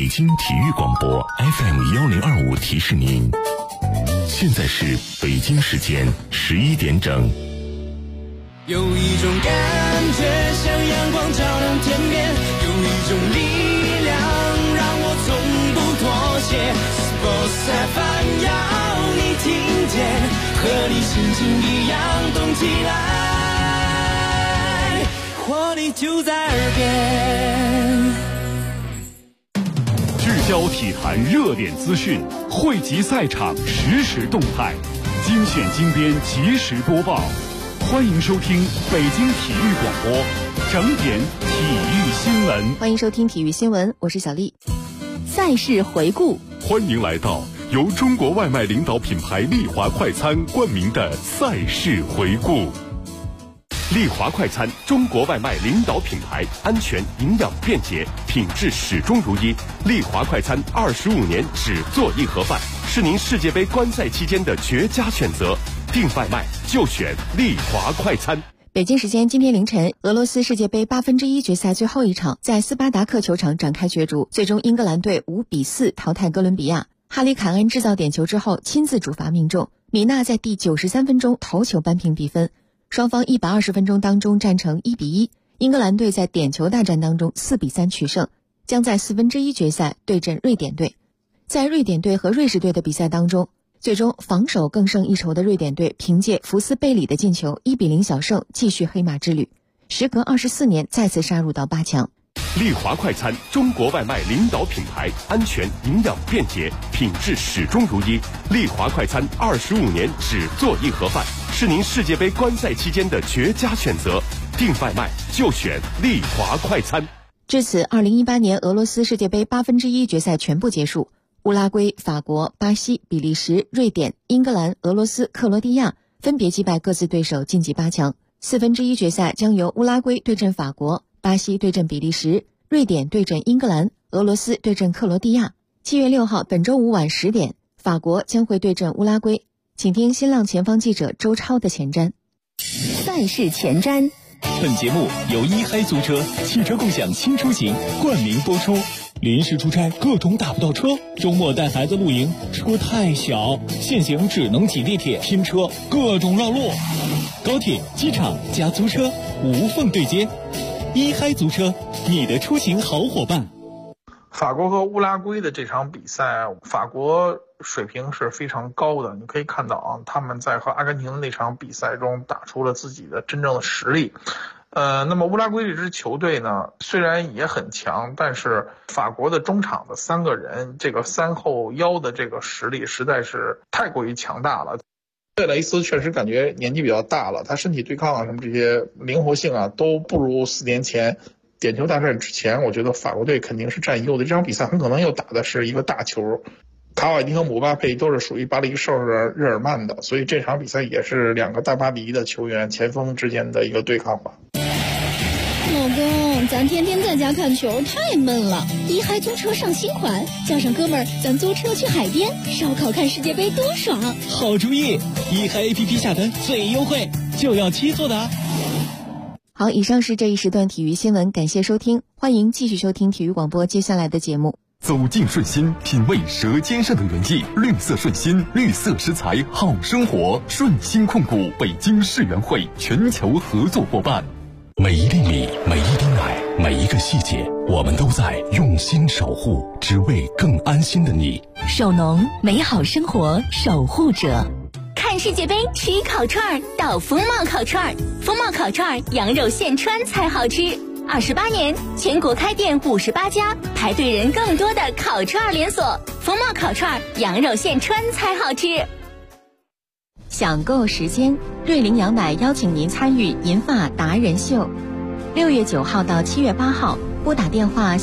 北京体育广播 FM1025提示您，现在是北京时间11点整。 有一种感觉像阳光照亮天边，有一种力量让我从不妥协。Sports FM 要你听见，和你心情一样动起来，活力就在耳边。 聚焦体坛热点资讯，汇集赛场实时动态，精选精编及时播报。欢迎收听北京体育广播整点体育新闻。 欢迎收听体育新闻，我是小丽。赛事回顾， 欢迎来到由中国外卖领导品牌丽华快餐冠名的赛事回顾。丽华快餐，中国外卖领导品牌，安全、营养、便捷，品质始终如一。丽华快餐25年只做一盒饭，是您世界杯观赛期间的绝佳选择。订外卖就选丽华快餐。 北京时间今天凌晨，俄罗斯世界杯1/8决赛最后一场在斯巴达克球场展开角逐，最终英格兰队5-4淘汰哥伦比亚。哈里凯恩制造点球之后亲自主罚命中，米纳在第93分钟头球扳平比分。双方120分钟当中战成1-1，英格兰队在点球大战当中4-3取胜，将在1/4决赛对阵瑞典队。在瑞典队和瑞士队的比赛当中，最终防守更胜一筹的瑞典队凭借福斯贝里的进球1-0小胜，继续黑马之旅，时隔24年再次杀入到8强。 丽华快餐，中国外卖领导品牌，安全、营养、便捷，品质始终如一。丽华快餐25年只做一盒饭，是您世界杯观赛期间的绝佳选择。订外卖就选丽华快餐。 至此，2018年俄罗斯世界杯1/8决赛全部结束。乌拉圭、法国、巴西、比利时、瑞典、英格兰、俄罗斯、克罗地亚分别击败各自对手晋级8强。1/4决赛将由乌拉圭对阵法国，巴西对阵比利时，瑞典对阵英格兰，俄罗斯对阵克罗地亚。7月6号，本周五晚10点，法国将会对阵乌拉圭。请听新浪前方记者周超的前瞻。赛事前瞻。 本节目由一嗨租车汽车共享轻出行冠名播出。临时出差各种打不到车，周末带孩子露营车太小，现行只能挤地铁拼车，各种绕路。高铁、机场加租车无缝对接，一嗨租车，你的出行好伙伴。 法国和乌拉圭的这场比赛，法国水平是非常高的，你可以看到啊，他们在和阿根廷的那场比赛中打出了自己的真正的实力。那么乌拉圭这支球队呢，虽然也很强，但是法国的中场的3个人，这个3后腰的这个实力实在是太过于强大了。贝雷斯确实感觉年纪比较大了，他身体对抗啊什么这些灵活性啊都不如4年前。点球大战之前，我觉得法国队肯定是占优的。这场比赛很可能又打的是一个大球，卡瓦尼和姆巴佩都是属于巴黎圣日耳曼的，所以这场比赛也是2个大巴黎的球员前锋之间的一个对抗吧。 老公，咱天天在家看球太闷了，一嗨租车上新款，叫上哥们儿，咱租车去海边烧烤看世界杯多爽！ 好主意，一嗨 APP 下单最优惠，就要7座的。 好，以上是这一时段体育新闻，感谢收听，欢迎继续收听体育广播接下来的节目。 走进顺心，品味舌尖上的原意，绿色顺心，绿色食材好生活。顺心控股北京世园会全球合作伙伴。每一粒米，每一滴奶，每一个细节，我们都在用心守护，只为更安心的你。 守农，美好生活守护者。看世界杯吃烤串到风貌烤串，风貌烤串羊肉现穿才好吃。28年，全国开店58家，排队人更多的烤串连锁。风貌烤串羊肉现穿才好吃。 享购时间，瑞麟羊奶邀请您参与银发达人秀。6月9号到7月8号，拨打电话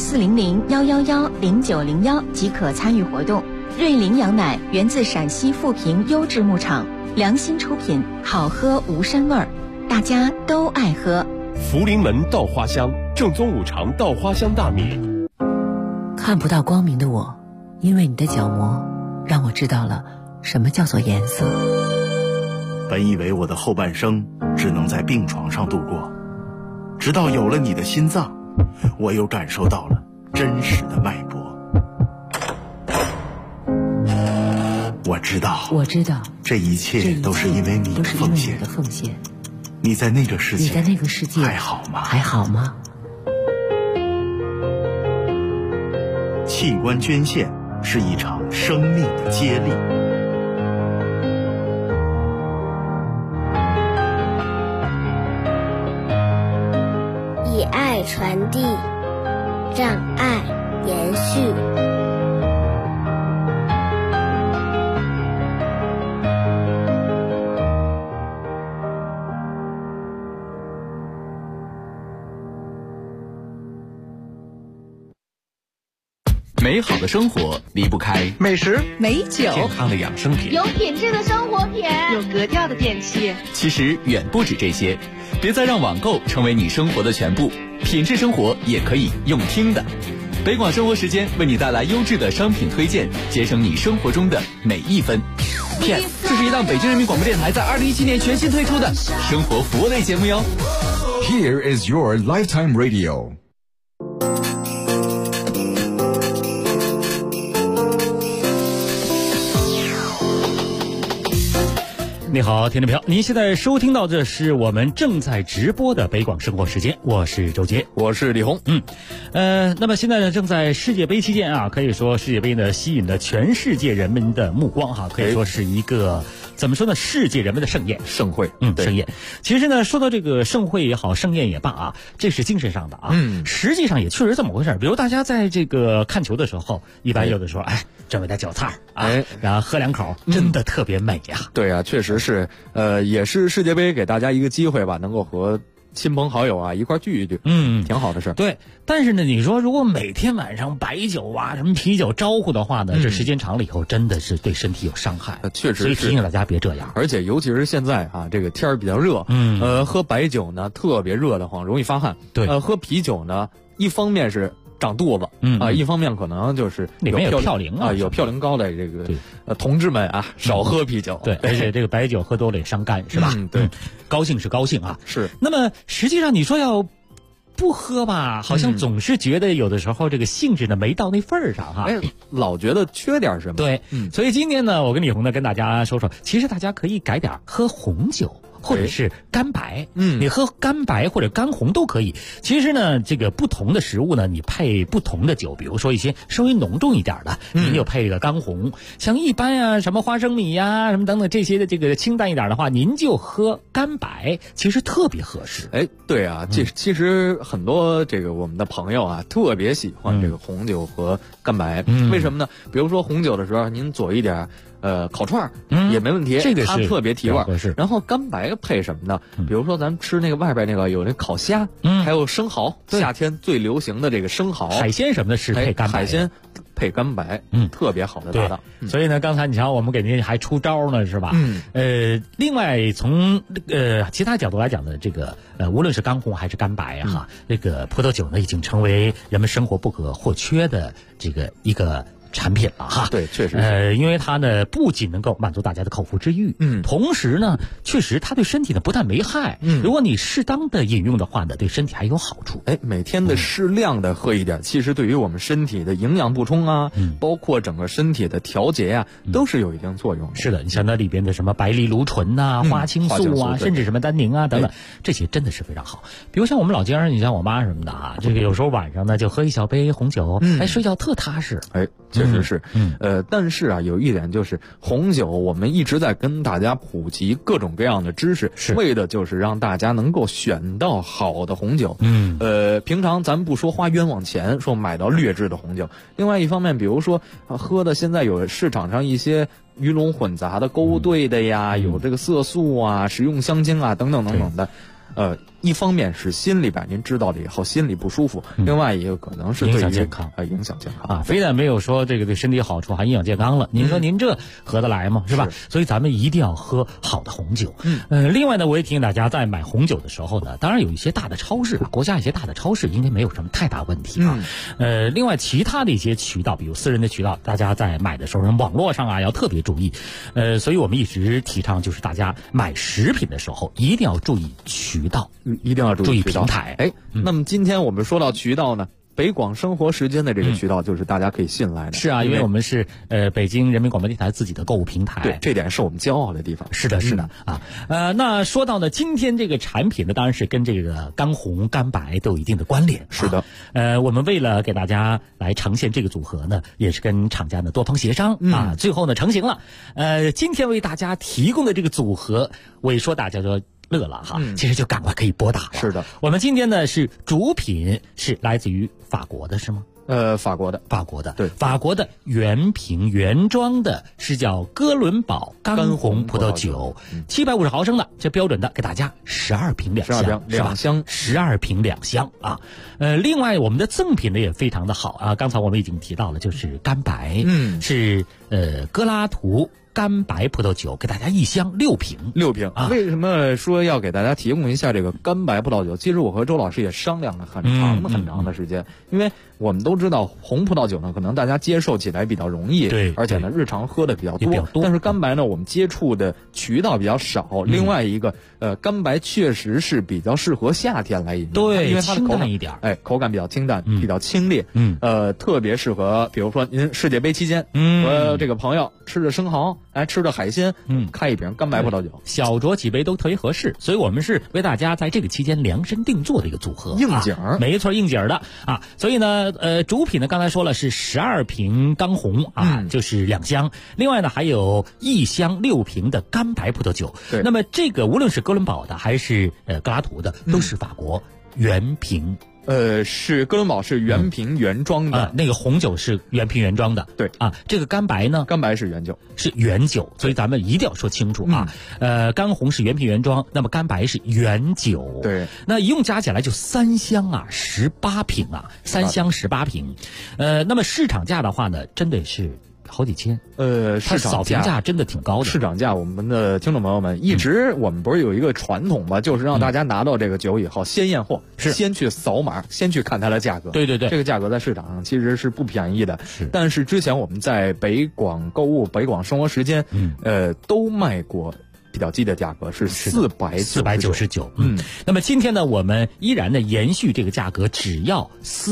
400-111-0901即可参与活动。瑞麟羊奶源自陕西富平优质牧场，良心出品，好喝无膻味儿，大家都爱喝。 福临门稻花香，正宗五常稻花香大米。 看不到光明的我，因为你的角膜，让我知道了什么叫做颜色。 本以为我的后半生只能在病床上度过，直到有了你的心脏，我又感受到了真实的脉搏。 我知道， 我知道， 这一切都是因为你的奉献。你在那个世界，还好吗？ 还好吗？ 器官捐献是一场生命的接力。 以爱传递，让爱延续。 美好的生活离不开美食、 美酒、 健康的养生品， 有品质的生活品， 有格调的电器。 其实远不止这些，别再让网购成为你生活的全部，品质生活也可以用听的。北广生活时间为你带来优质的商品推荐，节省你生活中的每一分。PS， 这是一档北京人民广播电台在2017年全新推出的生活服务类节目哟。 Here is your lifetime radio。 你好，听众朋友，您现在收听到这是我们正在直播的北广生活时间，我是周杰， 我是李红。 那么现在呢，正在世界杯期间啊，可以说世界杯呢吸引了全世界人们的目光哈，可以说是一个怎么说呢，世界人们的盛宴， 盛会， 盛宴。其实呢，说到这个盛会也好，盛宴也罢啊，这是精神上的啊，实际上也确实这么回事。比如大家在这个看球的时候，一般有的时候，准备点韭菜啊，然后喝两口，真的特别美呀。 对啊，确实是，也是世界杯给大家一个机会吧，能够和亲朋好友啊一块聚一聚，挺好的事。 对，但是呢，你说如果每天晚上白酒啊、什么啤酒招呼的话呢，这时间长了以后，真的是对身体有伤害。 确实是， 所以提醒大家别这样。 而且尤其是现在啊，这个天儿比较热，喝白酒呢特别热得慌，容易发汗。 对， 喝啤酒呢，一方面是长肚子，一方面可能就是里面有嘌呤啊， 有嘌呤高的这个同志们啊，少喝啤酒。 对，而且这个白酒喝多了也伤肝，是吧？ 对， 高兴是高兴啊， 是。 那么实际上你说要不喝吧，好像总是觉得有的时候这个兴致呢没到那份儿上哈， 老觉得缺点什么。 对，所以今天呢，我跟李红呢跟大家说说，其实大家可以改点喝红酒。或者是干白，你喝干白或者干红都可以。其实呢，这个不同的食物呢，你配不同的酒，比如说一些稍微浓重一点的，您就配这个干红。像一般啊，什么花生米呀、什么等等这些的这个清淡一点的话，您就喝干白，其实特别合适。 对啊，其实很多这个我们的朋友啊，特别喜欢这个红酒和干白。为什么呢？比如说红酒的时候，您佐一点烤串也没问题， 这个它特别提味儿。 然后干白配什么呢？比如说咱吃那个外边那个有那烤虾，还有生蚝，夏天最流行的这个生蚝， 海鲜什么的是配干白， 海鲜配干白，特别好的搭档。 所以呢，刚才你瞧，我们给您还出招呢，是吧？另外从其他角度来讲呢，这个无论是干红还是干白哈，这个葡萄酒呢已经成为人们生活不可或缺的这个一个产品了哈。 对，确实是。 因为它呢不仅能够满足大家的口腹之欲，同时呢，确实它对身体呢不但没害，如果你适当的饮用的话呢，对身体还有好处。 每天的适量的喝一点，其实对于我们身体的营养补充啊，包括整个身体的调节啊，都是有一定作用的。 是的，你像那里边的什么白藜芦醇呐、花青素啊，甚至什么单宁啊等等，这些真的是非常好。比如像我们老家人，你像我妈什么的啊，这个有时候晚上呢就喝一小杯红酒，睡觉特踏实。 确实是，但是啊，有一点就是红酒，我们一直在跟大家普及各种各样的知识，为的就是让大家能够选到好的红酒。平常咱不说花冤枉钱，说买到劣质的红酒。另外一方面，比如说喝的现在有市场上一些鱼龙混杂的、勾兑的呀，有这个色素啊、食用香精啊等等等等的。一方面是心里边您知道了以后心里不舒服，另外也有可能是对影响健康影响健康啊，非但没有说这个对身体好处，还影响健康了。您说您这合得来吗？是吧？所以咱们一定要喝好的红酒。另外呢，我也提醒大家，在买红酒的时候呢，当然有一些大的超市，国家一些大的超市应该没有什么太大问题啊。另外其他的一些渠道，比如私人的渠道，大家在买的时候，网络上啊要特别注意。所以我们一直提倡，就是大家买食品的时候一定要注意渠道， 一定要注意平台。 那么今天我们说到渠道呢， 北广生活时间的这个渠道就是大家可以信赖的。 是啊，因为我们是北京人民广播电台自己的购物平台。 对，这点是我们骄傲的地方。 是的，是的啊。那说到呢，今天这个产品呢，当然是跟这个干红、干白都有一定的关联。 是的。 我们为了给大家来呈现这个组合呢，也是跟厂家呢多方协商啊，最后呢成型了。今天为大家提供的这个组合，我一说大家就乐了哈，其实就赶快可以拨打了。 是的， 我们今天呢是主品是来自于法国的是吗？ 法国的，对， 法国的原瓶原装的是叫哥伦堡干红葡萄酒，750毫升的，这标准的，给大家12瓶2箱，12瓶2箱啊。另外我们的赠品呢也非常的好啊，刚才我们已经提到了，就是干白，是格拉图干白葡萄酒，给大家1箱6瓶啊。为什么说要给大家提供一下这个干白葡萄酒？其实我和周老师也商量了很长的时间，因为我们都知道红葡萄酒呢，可能大家接受起来比较容易， 对， 而且呢日常喝的比较多。但是干白呢，我们接触的渠道比较少。另外一个，干白确实是比较适合夏天来饮用， 对， 因为它的口感一点， 口感比较清淡，比较清冽，特别适合，比如说您世界杯期间，和这个朋友吃着生蚝，吃着海鲜，开一瓶干白葡萄酒， 小酌几杯都特别合适。所以我们是为大家在这个期间量身定做的一个组合， 应景没错，应景的啊。所以呢，主品呢刚才说了是12瓶干红啊，就是2箱。另外呢还有1箱6瓶的干白葡萄酒。 对， 那么这个无论是哥伦堡的还是格拉图的，都是法国原瓶。 是哥伦堡是原瓶原装的， 那个红酒是原瓶原装的， 对啊，这个干白呢？ 干白是原酒， 所以咱们一定要说清楚啊。干红是原瓶原装，那么干白是原酒， 对， 那一共加起来就3箱啊，18瓶啊，3箱18瓶。那么市场价的话呢，真的是好几千， 市场价真的挺高的。 市场价，我们的听众朋友们，一直我们不是有一个传统吗？就是让大家拿到这个酒以后，先验货，先去扫码，先去看它的价格。 对， 这个价格在市场上其实是不便宜的。但是之前我们在北广购物、北广生活时间，都卖过。比较低的价格是499， 那么今天呢，我们依然呢延续这个价格，只要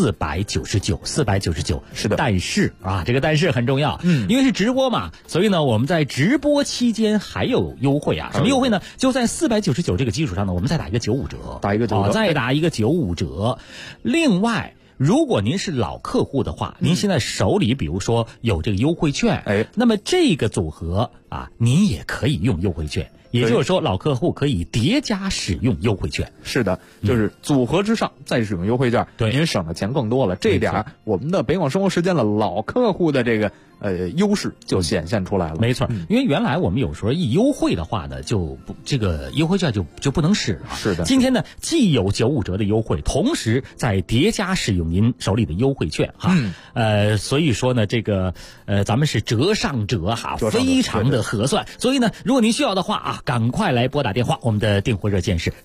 499， 是的。 但是啊，这个但是很重要，因为是直播嘛，所以呢，我们在直播期间还有优惠啊，什么优惠呢？就在499这个基础上呢，我们再打一个95折，再打一个95折。另外，如果您是老客户的话，您现在手里比如说有这个优惠券，那么这个组合啊，您也可以用优惠券，也就是说老客户可以叠加使用优惠券。 是的，就是组合之上再使用优惠券，您省的钱更多了。这一点我们的北广生活时间的老客户的这个优势就显现出来了。 没错，因为原来我们有时候一优惠的话呢，这个优惠券就不能使了。 是的， 今天呢既有95折的优惠，同时再叠加使用您手里的优惠券哈。所以说呢，这个咱们是折上折哈，非常的合算。所以呢，如果您需要的话啊，赶快来拨打电话，我们的订货热线是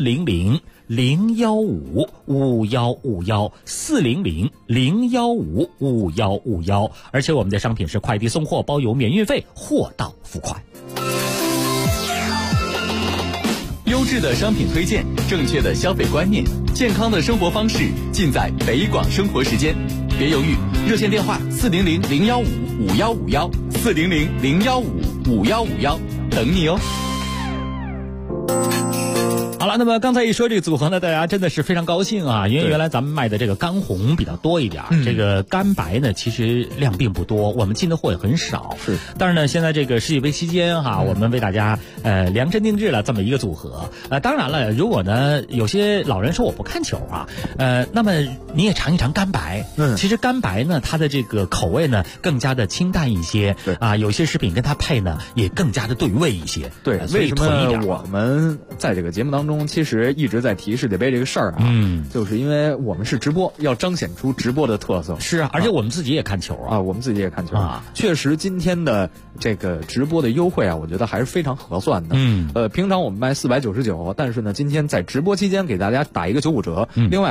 400-015-5151，400-015-5151，而且我们的商品是快递送货，包邮免运费，货到付款。 优质的商品推荐，正确的消费观念，健康的生活方式，尽在北广生活时间。别犹豫，热线电话400-015-5151，400-015-5151，等你哦。 好了，那么刚才一说这个组合呢，大家真的是非常高兴啊，因为原来咱们卖的这个干红比较多一点，这个干白呢其实量并不多，我们进的货也很少。 是， 但是呢，现在这个世界杯期间哈，我们为大家量身定制了这么一个组合。当然了，如果呢有些老人说我不看球啊，那么你也尝一尝干白。其实干白呢，它的这个口味呢更加的清淡一些，啊，有些食品跟它配呢也更加的对味一些。 对，为什么我们在这个节目当中其实一直在提世界杯这个事儿啊，就是因为我们是直播，要彰显出直播的特色。 是啊，而且我们自己也看球啊， 我们自己也看球啊。确实，今天的这个直播的优惠啊，我觉得还是非常合算的。平常我们卖499，但是呢，今天在直播期间给大家打一个95折。另外，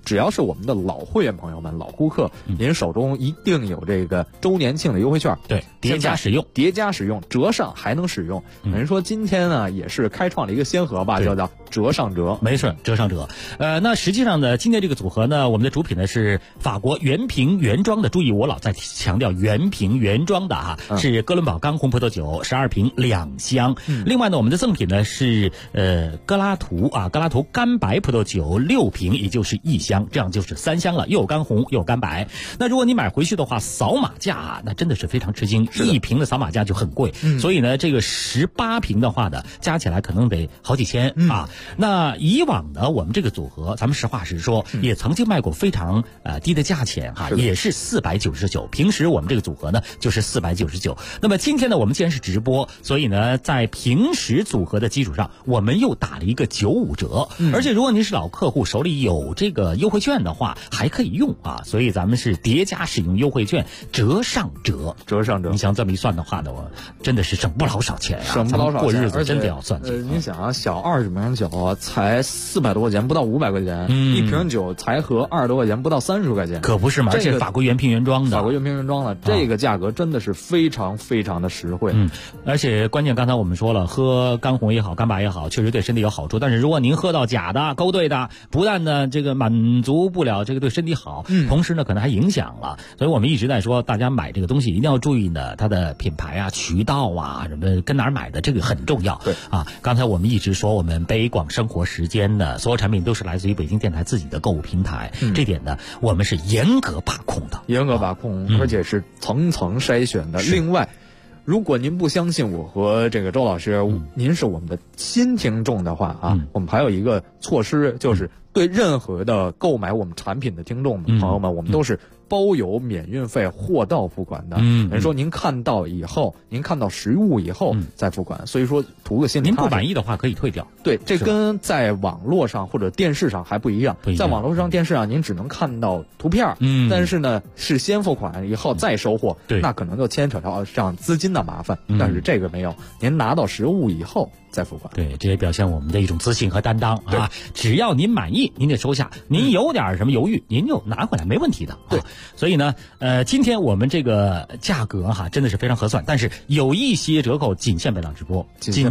只要是我们的老会员朋友们、老顾客，您手中一定有这个周年庆的优惠券， 对，叠加使用，折上还能使用。等于说今天呢也是开创了一个先河吧，叫折上折， 没错，折上折。那实际上呢，今天这个组合呢，我们的主品呢是法国原瓶原装的，注意我老在强调原瓶原装的哈，是哥伦堡干红葡萄酒12瓶2箱。另外呢，我们的赠品呢是格拉图干白葡萄酒6瓶，也就是1箱，这样就是3箱了，又有干红又有干白。那如果你买回去的话，扫码价那真的是非常吃惊，1瓶的扫码价就很贵，所以呢，这个18瓶的话呢，加起来可能得好几千啊。那以往呢，我们这个组合，咱们实话实说，也曾经卖过非常低的价钱哈，也是499。平时我们这个组合呢就是499。那么今天呢，我们既然是直播，所以呢，在平时组合的基础上，我们又打了一个95折。而且如果您是老客户，手里有这个优惠券的话，还可以用啊。所以咱们是叠加使用优惠券，折上折。你想这么一算的话呢，我真的是省不老少钱啊， 省不老少钱， 过日子真的要算计。 你想啊，小20瓶酒才400多块钱，不到500块钱，一瓶酒才合20多块钱，不到30块钱， 可不是嘛？而且法国原瓶原装的， 这个价格真的是非常非常的实惠。 而且关键刚才我们说了，喝干红也好，干白也好，确实对身体有好处。但是如果您喝到假的、勾兑的，不但呢这个满足不了这个对身体好，同时呢可能还影响了。所以我们一直在说，大家买这个东西一定要注意呢，它的品牌啊、渠道啊、什么跟哪儿买的，这个很重要。 对啊，刚才我们一直说，我们北广生活时间的所有产品都是来自于北京电台自己的购物平台，这点呢我们是严格把控的， 而且是层层筛选的。另外，如果您不相信我和这个周老师，您是我们的新听众的话啊，我们还有一个措施，就是对任何的购买我们产品的听众朋友们，我们都是包邮免运费，货到付款的。等于说您看到以后，您看到实物以后再付款，所以说图个心理踏实。 您不满意的话可以退掉。 对，这跟在网络上或者电视上还不一样。在网络上、电视上，您只能看到图片，但是呢是先付款以后再收货，那可能就牵扯到这样资金的麻烦。但是这个没有，您拿到实物以后再付款。 对，这也表现我们的一种自信和担当啊！只要您满意，您就收下；您有点什么犹豫，您就拿回来，没问题的。对，所以呢，今天我们这个价格哈真的是非常合算，但是有一些折扣仅限本档直播，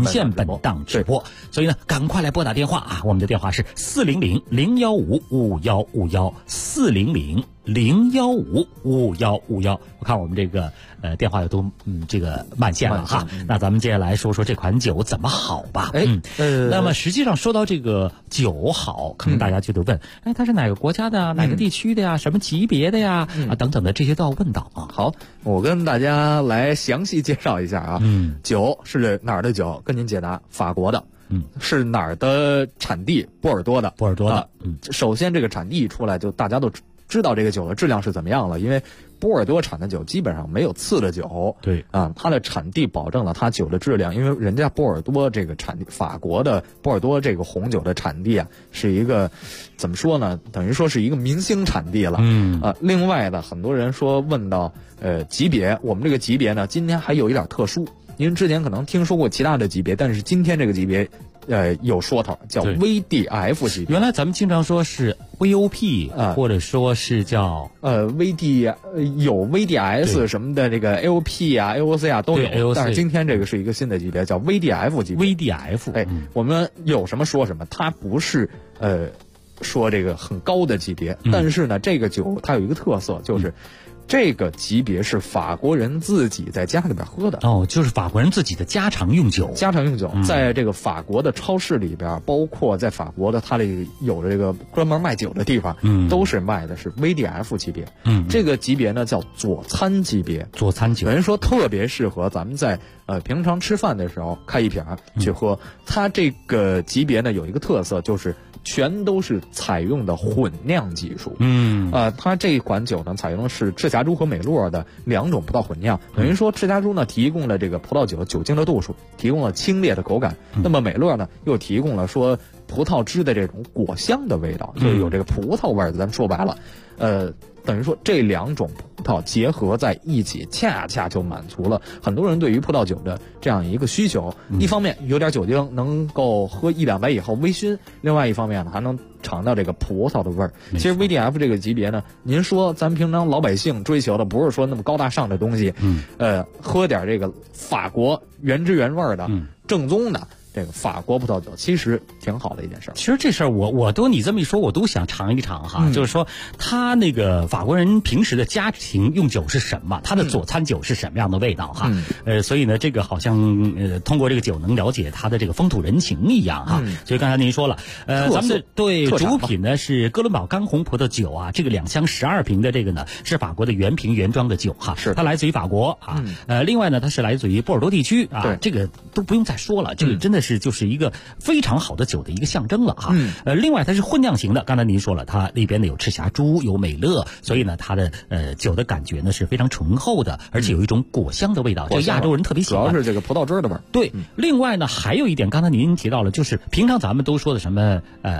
所以呢，赶快来拨打电话啊！我们的电话是400-015-5151，400-015-5151。我看我们这个电话都这个满线了哈。那咱们接下来说说这款酒怎么好吧。那么实际上说到这个酒好，可能大家就得问，它是哪个国家的、哪个地区的呀、什么级别的呀等等的，这些都要问到啊。 好，我跟大家来详细介绍一下啊。酒是哪儿的酒？跟您解答，法国的。是哪儿的产地？波尔多的。首先这个产地一出来，就大家都知道这个酒的质量是怎么样了，因为波尔多产的酒基本上没有次的酒。 对啊，它的产地保证了它酒的质量，因为人家波尔多这个产地，法国的波尔多这个红酒的产地啊，是一个怎么说呢？等于说是一个明星产地了。另外呢，很多人说问到级别，我们这个级别呢，今天还有一点特殊。您之前可能听说过其他的级别，但是今天这个级别有说头，叫 VDF 级别。 原来咱们经常说是 VOP 或者说是叫 VD 有 VDS 什么的，这个 LP 啊 AOC 啊都有，但是今天这个是一个新的级别，叫 VDF 级别。 VDF 我们有什么说什么，它不是说这个很高的级别，但是呢这个酒它有一个特色，就是这个级别是法国人自己在家里边喝的就是法国人自己的家常用酒。 在这个法国的超市里边，包括在法国的它里有这个专门卖酒的地方，都是卖的是 VDF 级别。这个级别呢叫佐餐级别。有人说特别适合咱们在平常吃饭的时候开一瓶去喝。它这个级别呢有一个特色，就是全都是采用的混酿技术。它这款酒呢采用的是赤霞珠和美洛的2种葡萄混酿。等于说赤霞珠呢提供了这个葡萄酒酒精的度数，提供了清冽的口感。那么美洛呢又提供了说葡萄汁的这种果香的味道，就是有这个葡萄味儿。咱说白了，等于说这两种葡萄结合在一起，恰恰就满足了很多人对于葡萄酒的这样一个需求。一方面有点酒精，能够喝1-2杯以后微醺；另外一方面呢，还能尝到这个葡萄的味儿。其实 VDF 这个级别呢，您说咱平常老百姓追求的不是说那么高大上的东西，喝点这个法国原汁原味的、正宗的这个法国葡萄酒，其实挺好的一件事。 其实这事儿我都你这么一说，我都想尝一尝哈。就是说，他那个法国人平时的家庭用酒是什么？他的佐餐酒是什么样的味道哈？所以呢，这个好像通过这个酒能了解他的这个风土人情一样哈。所以刚才您说了，咱们的对主品呢是哥伦堡干红葡萄酒啊，这个2箱12瓶的这个呢是法国的原瓶原装的酒哈，是它来自于法国啊。另外呢，它是来自于波尔多地区啊，这个都不用再说了，这个真的就是一个非常好的酒的一个象征了哈。另外它是混酿型的，刚才您说了，它里边呢有赤霞珠，有美乐，所以呢它的酒的感觉呢是非常醇厚的，而且有一种果香的味道，这亚洲人特别喜欢， 主要是这个葡萄汁的味儿。 对，另外呢还有一点，刚才您提到了，就是平常咱们都说的什么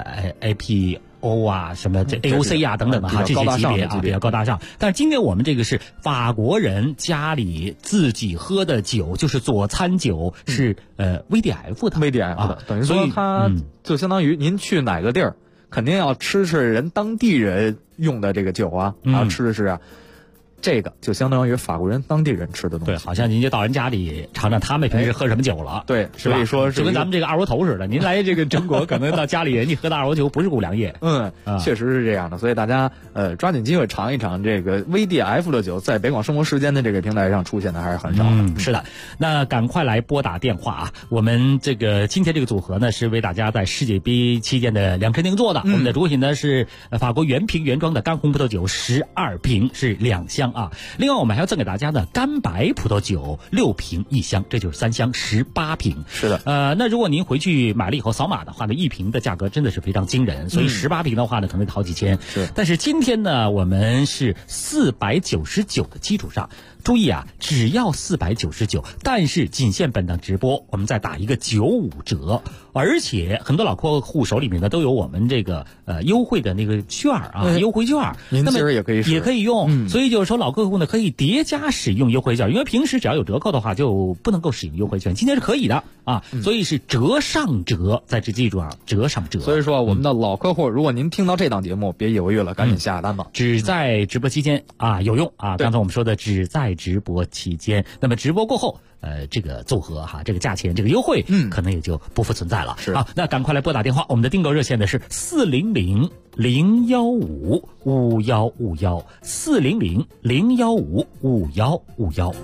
APO 啊，什么这 AOC 啊等等的哈，这些级别啊比较高大上。但是今天我们这个是法国人家里自己喝的酒，就是佐餐酒，是VDF 的， 等于说它就相当于您去哪个地儿，肯定要吃人当地人用的这个酒啊，然后吃啊。这个就相当于法国人当地人吃的东西。 对，好像您就到人家里尝尝他们平时喝什么酒了。 对， 所以说就跟咱们这个二锅头似的，您来这个中国可能到家里人家喝的二锅头不是五粮液。 确实是这样的。所以大家抓紧机会尝一尝这个 VDF 的酒，在北广生活时间的这个平台上出现的还是很少的。 是的，那赶快来拨打电话啊！我们这个今天这个组合呢是为大家在世界杯期间的量身定做的。我们的主品呢是法国原瓶原装的干红葡萄酒12瓶，是2箱。另外我们还要赠给大家的干白葡萄酒6瓶1箱，这就是3箱18瓶。 是的， 那如果您回去买了以后扫码的话呢，1瓶的价格真的是非常惊人，所以18瓶的话呢可能得好几千。 是， 但是今天呢我们是499的基础上，注意啊，只要499，但是仅限本档直播，我们再打一个95折，而且很多老客户手里面呢都有我们这个优惠的那个券啊，优惠券， 您其实也可以用，所以就是说老客户呢可以叠加使用优惠券，因为平时只要有折扣的话就不能够使用优惠券，今天是可以的啊，所以是折上折，在这记住啊，折上折。 所以说我们的老客户，如果您听到这档节目，别犹豫了，赶紧下单吧。 只在直播期间啊有用啊，刚才我们说的只在直播期间，那么直播过后这个组合哈，这个价钱这个优惠可能也就不复存在了。 是啊，那赶快来拨打电话，我们的订购热线呢是400-015-5151，400-015-5151。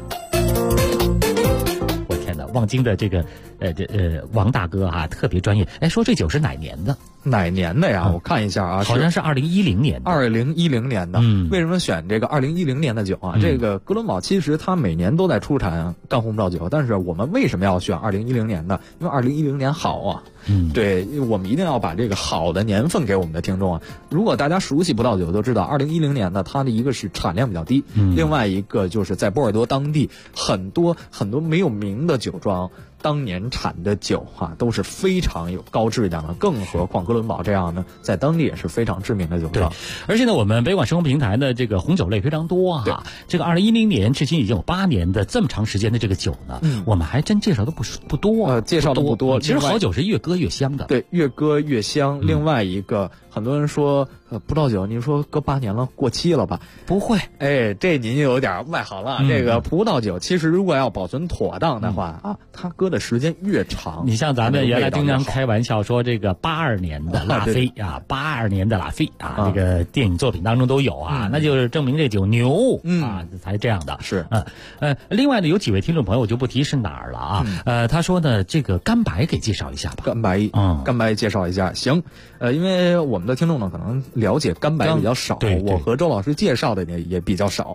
我天哪，望京的这个王大哥哈特别专业，说这酒是哪年的？ 哪年的呀？我看一下啊， 好像是2010年的。 2010年的。为什么选这个2010年的酒啊？这个哥伦堡其实它每年都在出产干红葡萄酒，但是我们为什么要选2010年的？因为2010年好啊。对，我们一定要把这个好的年份给我们的听众啊。如果大家熟悉葡萄酒都知道，2010年呢，它的一个是产量比较低，另外一个就是在波尔多当地很多没有名的酒庄当年产的酒都是非常有高质量的，更何况哥伦堡这样呢，在当地也是非常知名的酒庄。 而且呢，我们北广生活平台的这个红酒类非常多这个2010年至今已经有8年的这么长时间的这个酒呢，我们还真介绍的不多， 介绍的不多。 其实好酒是越搁越香的， 对，越搁越香。另外一个，很多人说葡萄酒，您说搁8年了，过期了吧？ 不会， 这您有点外行了。这个葡萄酒其实如果要保存妥当的话它搁的时间越长。 你像咱们原来经常开玩笑说这个82年的拉菲82年的拉菲这个电影作品当中都有那就是证明这酒牛才这样的。 是另外呢，有几位听众朋友我就不提是哪儿了他说呢，这个干白给介绍一下吧。 干白介绍一下，行。因为我们的听众呢可能了解干白比较少，我和周老师介绍的也比较少。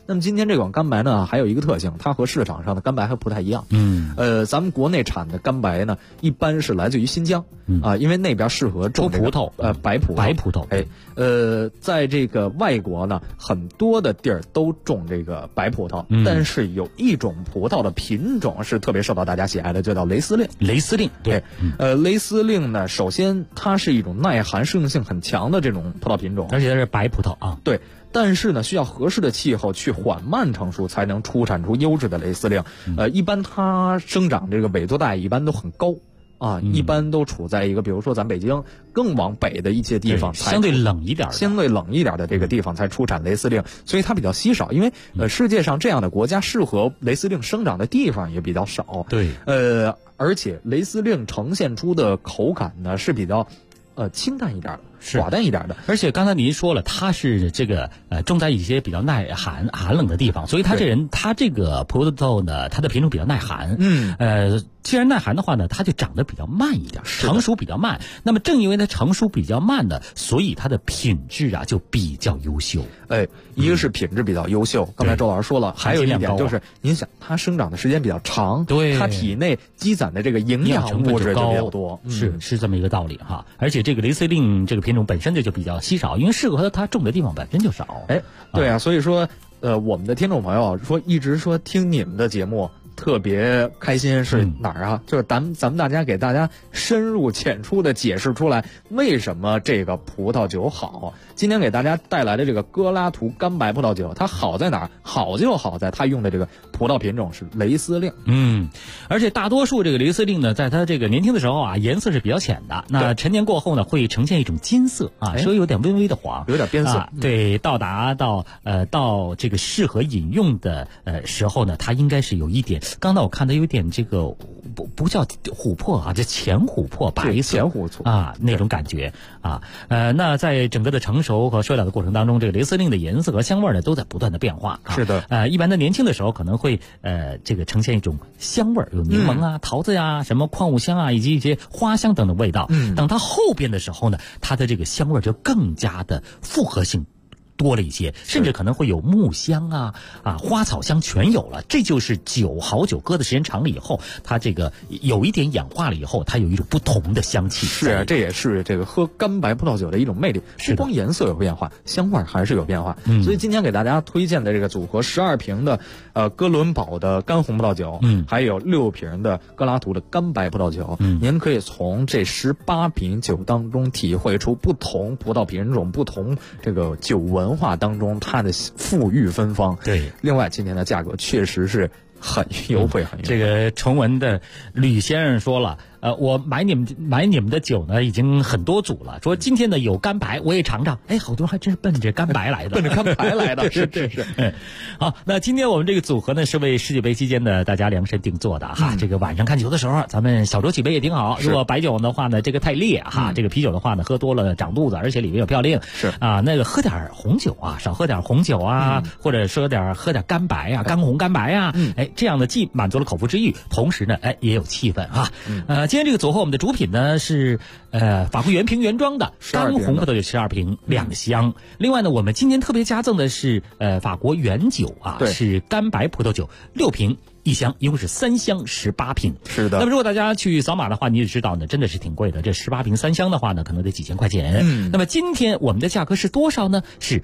那么今天这款干白呢，还有一个特性，它和市场上的干白还不太一样。咱们国内产的干白呢，一般是来自于新疆因为那边适合种葡萄， 白葡萄。在这个外国呢，很多的地儿都种这个白葡萄，但是有一种葡萄的品种是特别受到大家喜爱的，就叫雷司令。 雷司令，对， 雷司令呢，首先它是一种耐寒适应性很强的这种葡萄品种， 而且它是白葡萄啊。 对。但是呢，需要合适的气候去缓慢成熟，才能出产出优质的雷司令。一般它生长这个纬度带一般都很高一般都处在一个，比如说咱北京更往北的一些地方， 相对冷一点的这个地方才出产雷司令，所以它比较稀少。因为世界上这样的国家适合雷司令生长的地方也比较少。 对， 而且雷司令呈现出的口感呢是比较清淡一点的。寡淡一点的， 而且刚才您说了，它是这个种在一些比较耐寒冷的地方，所以它这个葡萄呢，它的品种比较耐寒。既然耐寒的话呢，它就长得比较慢一点，成熟比较慢。那么正因为它成熟比较慢呢，所以它的品质就比较优秀。 一个是品质比较优秀，刚才周老师说了，还有一点就是，您想它生长的时间比较长， 对， 它体内积攒的这个营养物质就比较多， 是这么一个道理哈。而且这个雷司令这个品种本身就比较稀少，因为适合它种的地方本身就少。 对啊，所以说我们的听众朋友说一直说听你们的节目特别开心是哪儿啊？就是咱们大家给大家深入浅出的解释出来为什么这个葡萄酒好。今天给大家带来的这个戈拉图干白葡萄酒，它好在哪儿？好就好在它用的这个葡萄品种是雷司令。 而且大多数这个雷司令呢，在它这个年轻的时候颜色是比较浅的，那陈年过后呢，会呈现一种金色稍微有点微微的黄， 有点边色。 对，到达到这个适合饮用的时候呢，它应该是有一点。刚才我看它有点这个不叫琥珀这浅琥珀白色， 浅琥珀那种感觉那在整个的成熟和衰老的过程当中，这个雷司令的颜色和香味呢都在不断的变化。 是的， 一般的年轻的时候可能会这个呈现一种香味，有柠檬桃子什么矿物香以及一些花香等等味道。等它后边的时候呢，它的这个香味就更加的复合性多了一些，甚至可能会有木香花草香全有了。这就是好酒搁的时间长了以后，它这个有一点氧化了以后，它有一种不同的香气。 是这也是这个喝干白葡萄酒的一种魅力。不光颜色有变化，香味还是有变化。所以今天给大家推荐的这个组合12瓶的哥伦堡的干红葡萄酒，还有6瓶的戈拉图的干白葡萄酒，您可以从这18瓶酒当中体会出不同葡萄品种、不同这个酒文化当中它的馥郁芬芳。 对， 另外今天的价格确实是很优惠，很优惠。 这个崇文的吕先生说了，我买你们的酒呢，已经很多组了。说今天呢有干白，我也尝尝。好多人还真是奔着干白来的， 奔着干白来的，是。 好，那今天我们这个组合呢，是为世界杯期间的大家量身定做的这个晚上看球的时候，咱们小酌几杯也挺好。如果白酒的话呢，这个太烈这个啤酒的话呢，喝多了长肚子，而且里面有嘌呤。 是那个喝点红酒少喝点红酒或者说喝点干白干红干白这样的既满足了口腹之欲，同时呢也有气氛今天这个组合我们的主品呢是法国原瓶原装的干红葡萄酒12瓶2箱。另外呢，我们今天特别加赠的是法国原酒是干白葡萄酒6瓶1箱，一共是3箱18瓶。 是的。 那么如果大家去扫码的话，你也知道呢，真的是挺贵的。这18瓶3箱的话呢，可能得几千块钱。那么今天我们的价格是多少呢？是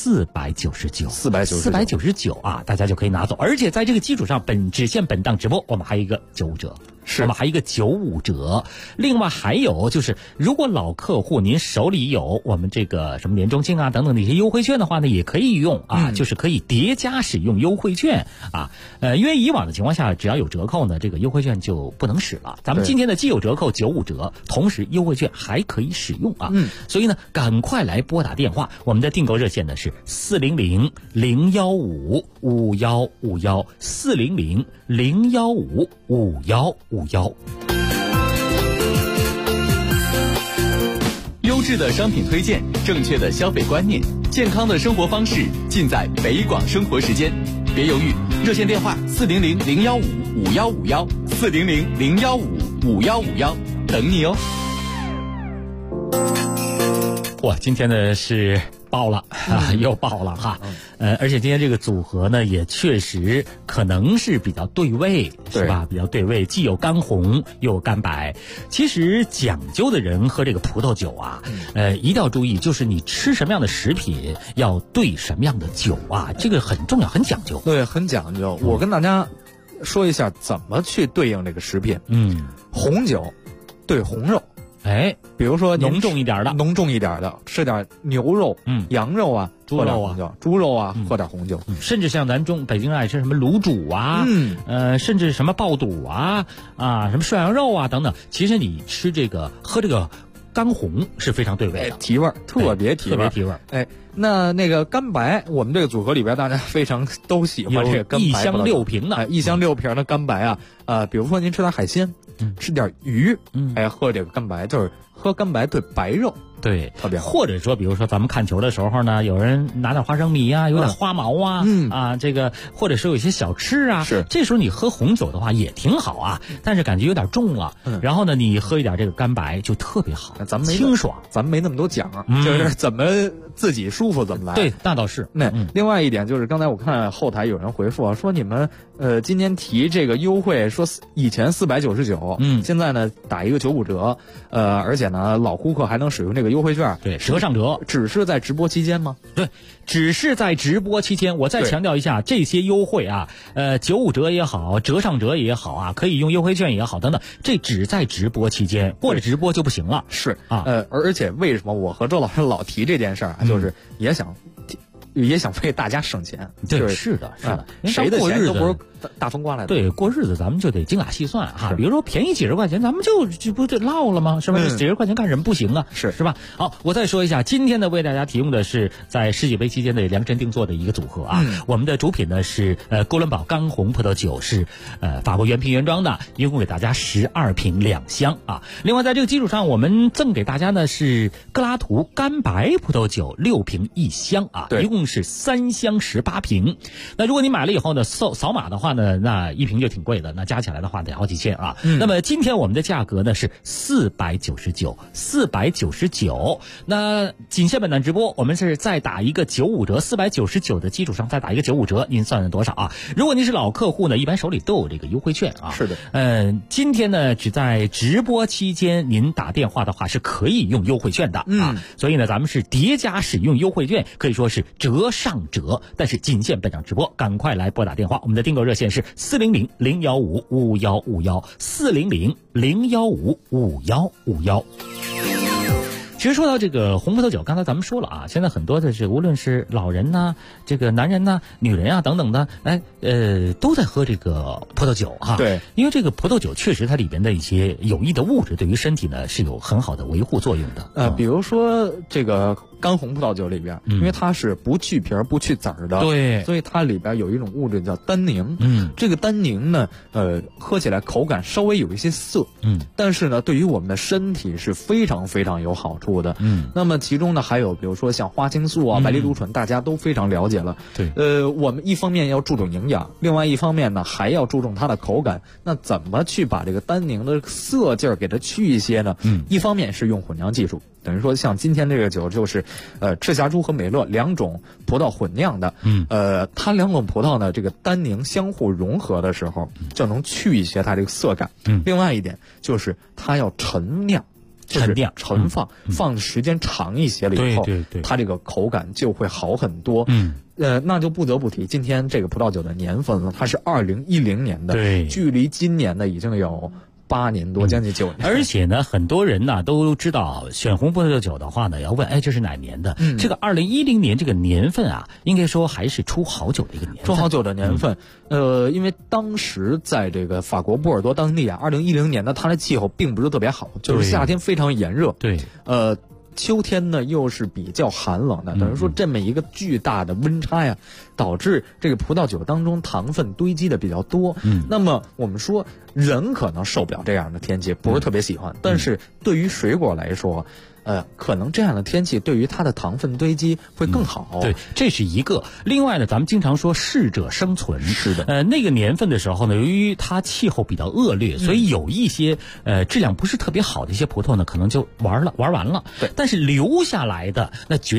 499大家就可以拿走。而且在这个基础上，只限本档直播，我们还有一个95折。我们还有一个95折。另外还有就是，如果老客户您手里有我们这个什么年终金等等的一些优惠券的话呢，也可以用就是可以叠加使用优惠券因为以往的情况下，只要有折扣呢，这个优惠券就不能使了。咱们今天呢既有折扣95折，同时优惠券还可以使用所以呢，赶快来拨打电话，我们的订购热线呢是400-015-5151，400-015-5151。 优质的商品推荐，正确的消费观念，健康的生活方式，尽在北广生活时间。别犹豫，热线电话400-015-5151，400-015-5151，等你哦。 哇，今天呢是爆了啊，又爆了哈。而且今天这个组合呢，也确实可能是比较对味，是吧？比较对味，既有干红又有干白。其实讲究的人喝这个葡萄酒啊，一定要注意，就是你吃什么样的食品，要兑什么样的酒啊，这个很重要，很讲究。 对，很讲究。我跟大家说一下怎么去对应这个食品。红酒兑红肉。比如说浓重一点的，吃点牛肉、羊肉啊， 猪肉啊， 猪肉啊，喝点红酒。 甚至像咱北京爱吃什么卤煮啊，甚至什么爆肚啊，什么涮羊肉啊等等。其实你吃这个喝这个干红是非常对味的， 提味儿，特别提味儿。那个干白，我们这个组合里边大家非常都喜欢这个干白， 一箱6瓶的， 一箱6瓶的干白啊，比如说您吃点海鲜，吃点鱼，喝这个干白，就是喝干白兑白肉。 对， 特别好。 或者说，比如说咱们看球的时候呢，有人拿点花生米啊，有点花毛啊，这个或者是有一些小吃啊， 是这时候你喝红酒的话也挺好啊，但是感觉有点重了。然后呢，你喝一点这个干白就特别好， 咱们清爽， 咱们没那么多讲，就是怎么自己舒服怎么来。 对，那倒是。 另外一点就是刚才我看后台有人回复说你们今天提这个优惠，说以前499，现在呢打一个95折，而且呢老顾客还能使用这个优惠券， 对，折上折。 只是在直播期间吗？ 对，只是在直播期间。我再强调一下，这些优惠啊，95折也好，折上折也好啊，可以用优惠券也好等等，这只在直播期间，过了直播就不行了。 是啊，而且为什么我和周老师老提这件事儿啊，就是也想为大家省钱。 对，是的，是的， 谁的钱都不是大风刮来的。 对，过日子咱们就得精打细算哈。比如说便宜几十块钱，咱们就不就落了吗？是吧？几十块钱干什么不行啊？是吧？好，我再说一下，今天呢为大家提供的是在世界杯期间的量身定做的一个组合啊。我们的主品呢是哥伦堡干红葡萄酒，是法国原瓶原装的，一共给大家12瓶2箱啊。另外在这个基础上，我们赠给大家呢是格拉图干白葡萄酒6瓶1箱啊，一共是3箱18瓶。那如果你买了以后呢，扫码的话呢，那1瓶就挺贵的，那加起来的话得好几千啊。那么今天我们的价格呢是499，那仅限本段直播，我们是再打一个95折，499的基础上再打一个95折，您算多少啊？如果您是老客户呢，一般手里都有这个优惠券啊。 是的。 今天呢只在直播期间您打电话的话是可以用优惠券的啊，所以呢咱们是叠加使用优惠券，可以说是折上折，但是仅限本场直播，赶快来拨打电话，我们的订购热线是400-015-5151，400-015-5151。其实说到这个红葡萄酒，刚才咱们说了啊，现在很多的是无论是老人呐、这个男人呐、女人啊等等的，都在喝这个葡萄酒哈。 对， 因为这个葡萄酒确实它里边的一些有益的物质对于身体呢是有很好的维护作用的。 比如说这个干红葡萄酒里边，因为它是不去皮儿不去籽儿的， 对， 所以它里边有一种物质叫单宁。这个单宁呢，喝起来口感稍微有一些涩，但是呢，对于我们的身体是非常非常有好处的。那么其中呢，还有比如说像花青素啊、白藜芦醇，大家都非常了解了。 对， 我们一方面要注重营养，另外一方面呢，还要注重它的口感。那怎么去把这个单宁的涩劲儿给它去一些呢？一方面是用混酿技术。等于说像今天这个酒就是赤霞珠和美乐2种葡萄混酿的，它2种葡萄呢这个单宁相互融合的时候就能去一些它这个涩感。另外一点就是它要陈酿，陈放，放的时间长一些了以后，它这个口感就会好很多。那就不得不提今天这个葡萄酒的年份了，它是2010年的， 对， 距离今年呢已经有8年多，将近9年。 而且呢，很多人呢都知道，选红葡萄酒的话呢，要问，这是哪年的？这个2010年这个年份啊，应该说还是出好酒的一个年份。 出好酒的年份，因为当时在这个法国波尔多当地啊，2010年呢，它的气候并不是特别好，就是夏天非常炎热。 对， 秋天呢又是比较寒冷的，等于说这么一个巨大的温差呀，导致这个葡萄酒当中糖分堆积的比较多。那么我们说人可能受不了这样的天气，不是特别喜欢，但是对于水果来说，可能这样的天气对于它的糖分堆积会更好。 对，这是一个。另外呢，咱们经常说适者生存。 是的。 那个年份的时候呢，由于它气候比较恶劣，所以有一些质量不是特别好的一些葡萄呢，可能就玩完了。 对。 但是留下来的那绝对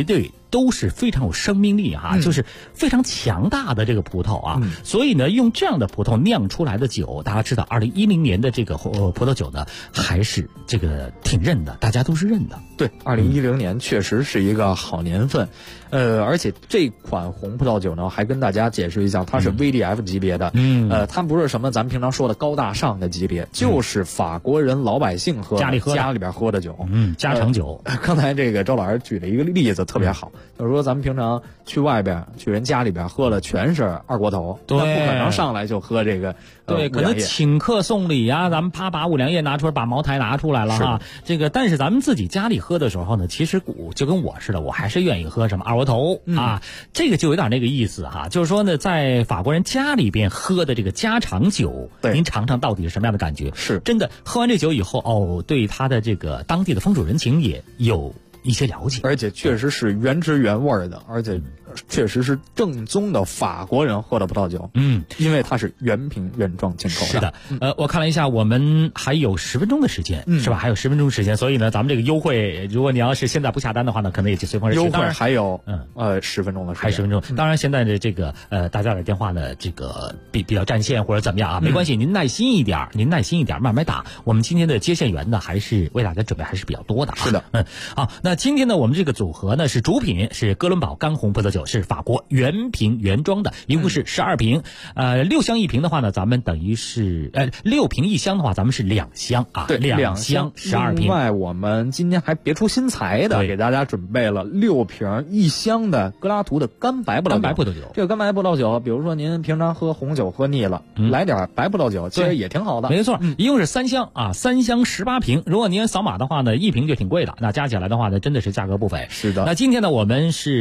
都是非常有生命力啊，就是非常强大的这个葡萄啊，所以呢，用这样的葡萄酿出来的酒，大家知道，2010年的这个葡萄酒呢，还是这个挺认的，大家都是认的。 对，2010年确实是一个好年份，而且这款红葡萄酒呢，还跟大家解释一下，它是 VDF 级别的，它不是什么咱们平常说的高大上的级别，就是法国人老百姓家里边喝的酒， 家常酒。 刚才这个周老师举了一个例子特别好，就是说咱们平常去外边去人家里边喝的全是二锅头，那不可能上来就喝这个对，可能请客送礼啊，咱们啪把五粮液拿出来，把茅台拿出来了哈。这个但是咱们自己家里喝的时候呢，其实就跟我似的，我还是愿意喝什么二锅头啊，这个就有点那个意思哈，就是说呢，在法国人家里边喝的这个家常酒，您尝尝到底是什么样的感觉？ 是真的喝完这酒以后，对他的这个当地的风土人情也有一些了解， 而且确实是原汁原味的，而且确实是正宗的法国人喝的葡萄酒。因为它是原瓶原装进口的。 是的，我看了一下，我们还有10分钟的时间，是吧？还有10分钟时间，所以呢，咱们这个优惠，如果你要是现在不下单的话呢，可能也就随风而去。 优惠还有10分钟的时间， 还10分钟。当然，现在的这个大家打电话呢，这个比较占线或者怎么样啊，没关系，您耐心一点，慢慢打。我们今天的接线员呢，还是为大家准备还是比较多的啊。 是的， 好，那今天呢，我们这个组合呢是主品是哥伦堡干红葡萄酒，是法国原瓶原装的，一共是12瓶，6箱1瓶的话呢，咱们等于是6瓶1箱的话，咱们是2箱啊， 对，2 箱12瓶。 另外，我们今天还别出心裁的，给大家准备了6瓶1箱的格拉图的干白葡萄酒。这个干白葡萄酒，比如说您平常喝红酒喝腻了，来点白葡萄酒，其实也挺好的。 没错，一共是3箱啊，3箱18瓶。如果您扫码的话呢，1瓶就挺贵的，那加起来的话呢，真的是价格不菲。 是的。 那今天呢，我们是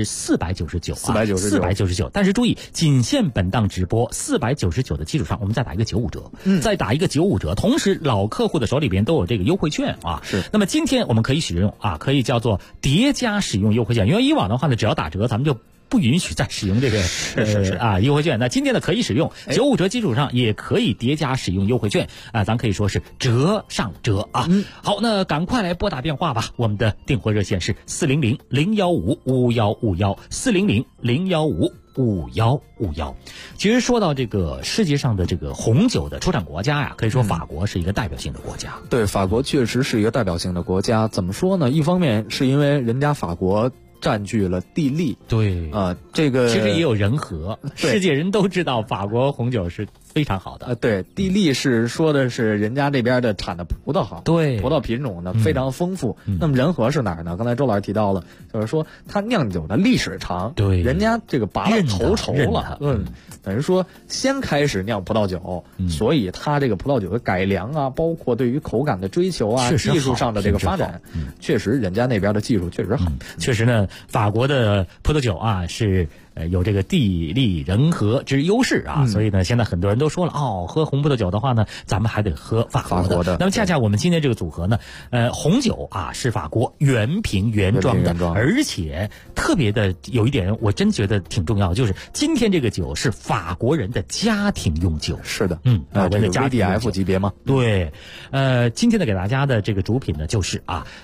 499，但是注意，仅限本档直播，499的基础上，我们再打一个95折，再打一个95折。同时，老客户的手里边都有这个优惠券啊。 是。 那么今天我们可以使用啊，可以叫做叠加使用优惠券，因为以往的话呢，只要打折，咱们就不允许再使用这个优惠券。那今天呢可以使用95折基础上也可以叠加使用优惠券啊，咱可以说是折上折啊。好，那赶快来拨打电话吧，我们的订货热线是400-015-5151，400-015-5151。其实说到这个世界上的这个红酒的出产国家呀，可以说法国是一个代表性的国家。 对，法国确实是一个代表性的国家。怎么说呢？一方面是因为人家法国占据了地利， 对这个其实也有人和，世界人都知道法国红酒是非常好的。 对，地利是说的是人家这边的产的葡萄好， 对， 葡萄品种呢非常丰富。那么人和是哪儿呢？刚才周老师提到了，就是说它酿酒的历史长， 对， 人家这个拔了头筹了，等于说先开始酿葡萄酒，所以它这个葡萄酒的改良啊，包括对于口感的追求啊，技术上的这个发展，确实人家那边的技术确实好。 确实呢，法国的葡萄酒啊是有这个地利人和之优势啊，所以呢，现在很多人都说了喝红葡萄酒的话呢，咱们还得喝法国的。那么恰恰我们今天这个组合呢，红酒啊是法国原瓶原装的，而且特别的有一点，我真觉得挺重要，就是今天这个酒是法国人的家庭用酒。 是的， 法国人的家庭用酒 VDF 级别吗？ 对，今天呢给大家的这个主品呢就是